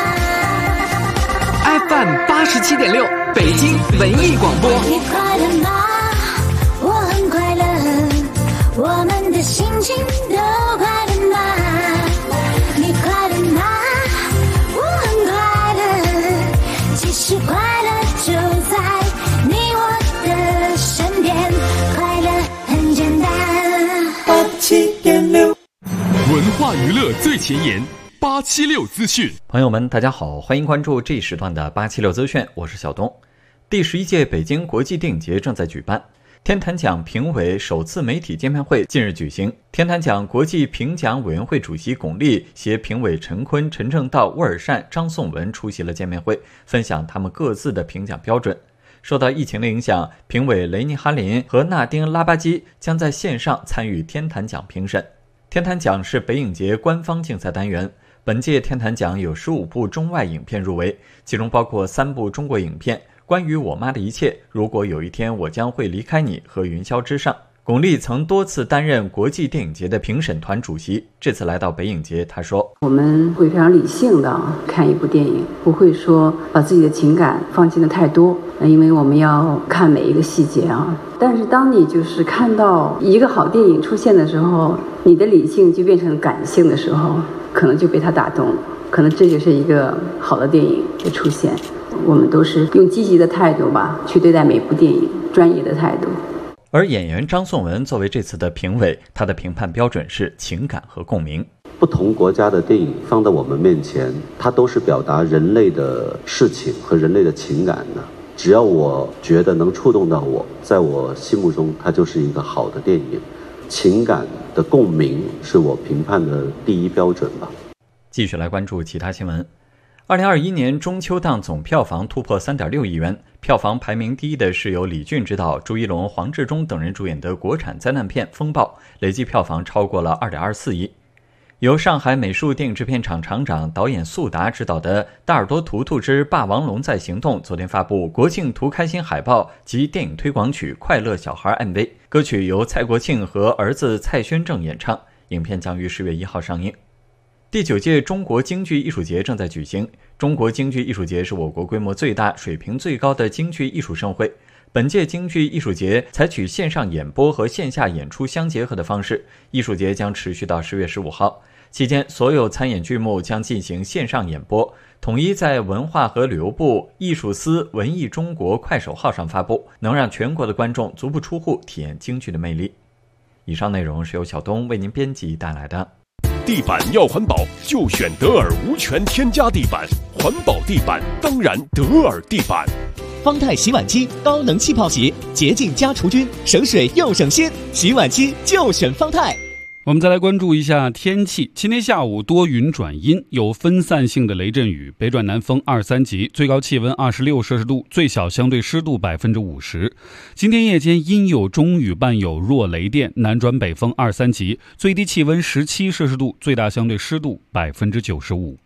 [SPEAKER 16] ？FM 87.6，北京文艺广播。
[SPEAKER 15] 你快乐吗？我很快乐，我们的心情都快乐吗？你快乐吗？我很快乐，其实快乐就在你我的身边，快乐很简单。87.6，
[SPEAKER 9] 文化娱乐最前沿，876资讯。
[SPEAKER 4] 朋友们，大家好，欢迎关注这一时段的876资讯，我是小东。第11届北京国际电影节正在举办，天坛奖评委首次媒体见面会近日举行。天坛奖国际评奖委员会主席巩俐携评委陈坤、陈正道、沃尔善、张颂文出席了见面会，分享他们各自的评奖标准。受到疫情的影响，评委雷尼哈林和纳丁拉巴基将在线上参与天坛奖评审。天坛奖是北影节官方竞赛单元，本届天坛奖有15部中外影片入围，其中包括3部中国影片，关于我妈的一切、如果有一天我将会离开你和云霄之上。巩俐曾多次担任国际电影节的评审团主席，这次来到北影节，她说：
[SPEAKER 5] 我们会非常理性的看一部电影，不会说把自己的情感放进的太多，因为我们要看每一个细节啊。但是当你就是看到一个好电影出现的时候，你的理性就变成感性的时候，可能就被它打动了，可能这就是一个好的电影的出现。我们都是用积极的态度吧去对待每部电影，专业的态度。
[SPEAKER 4] 而演员张颂文作为这次的评委，他的评判标准是情感和共鸣。
[SPEAKER 6] 不同国家的电影放在我们面前，它都是表达人类的事情和人类的情感的。只要我觉得能触动到我，在我心目中它就是一个好的电影。情感的共鸣是我评判的第一标准吧。
[SPEAKER 4] 继续来关注其他新闻。2021年中秋档总票房突破3.6亿元，票房排名第一的是由李俊执导、朱一龙、黄志忠等人主演的国产灾难片《风暴》，累计票房超过了2.24亿。由上海美术电影制片厂厂长、导演速达执导的《大耳朵图图之霸王龙在行动》昨天发布国庆图开心海报及电影推广曲《快乐小孩》MV， 歌曲由蔡国庆和儿子蔡宣正演唱，影片将于10月1号上映。第9届中国京剧艺术节正在举行。中国京剧艺术节是我国规模最大、水平最高的京剧艺术盛会。本届京剧艺术节采取线上演播和线下演出相结合的方式，艺术节将持续到10月15号。期间，所有参演剧目将进行线上演播，统一在文化和旅游部艺术司文艺中国快手号上发布，能让全国的观众足不出户体验京剧的魅力。以上内容是由小东为您编辑带来的。
[SPEAKER 9] 地板要环保，就选德尔无权添加地板，环保地板当然德尔地板。
[SPEAKER 1] 方太洗碗机高能气泡洗，洁净加除菌，省水又省心，洗碗机就选方太。
[SPEAKER 23] 我们再来关注一下天气。今天下午多云转阴，有分散性的雷阵雨，北转南风2、3级，最高气温26摄氏度，最小相对湿度50%。今天夜间阴有中雨伴有弱雷电，南转北风2、3级，最低气温17摄氏度，最大相对湿度95%。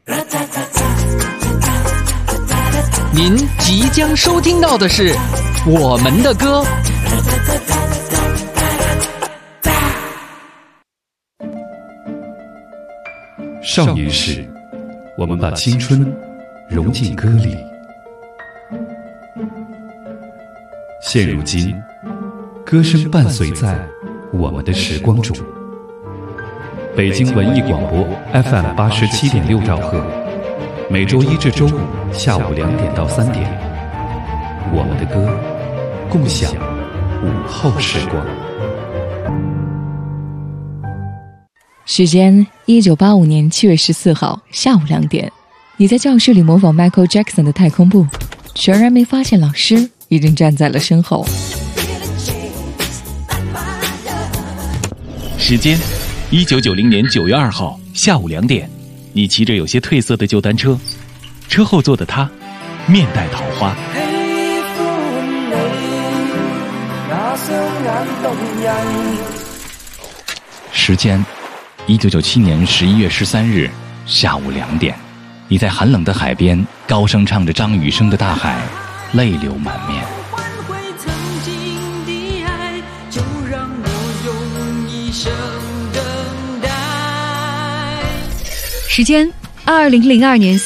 [SPEAKER 16] 您即将收听到的是我们的歌。
[SPEAKER 8] 少年时，我们把青春融进歌里。现如今，歌声伴随在我们的时光中。北京文艺广播 FM 87.6兆赫，每周一至周五下午2点到3点，我们的歌，共享午后时光。
[SPEAKER 25] 时间1985年7月14号下午2点，你在教室里模仿 Michael Jackson 的太空步，全然没发现老师已经站在了身后。
[SPEAKER 1] 时间1990年9月2号下午2点，你骑着有些褪色的旧单车，车后座的他面带桃花。
[SPEAKER 8] 时间1997年11月13日下午2点，你在寒冷的海边高声唱着张雨生的《大海》，泪流满面。
[SPEAKER 7] 时间2002年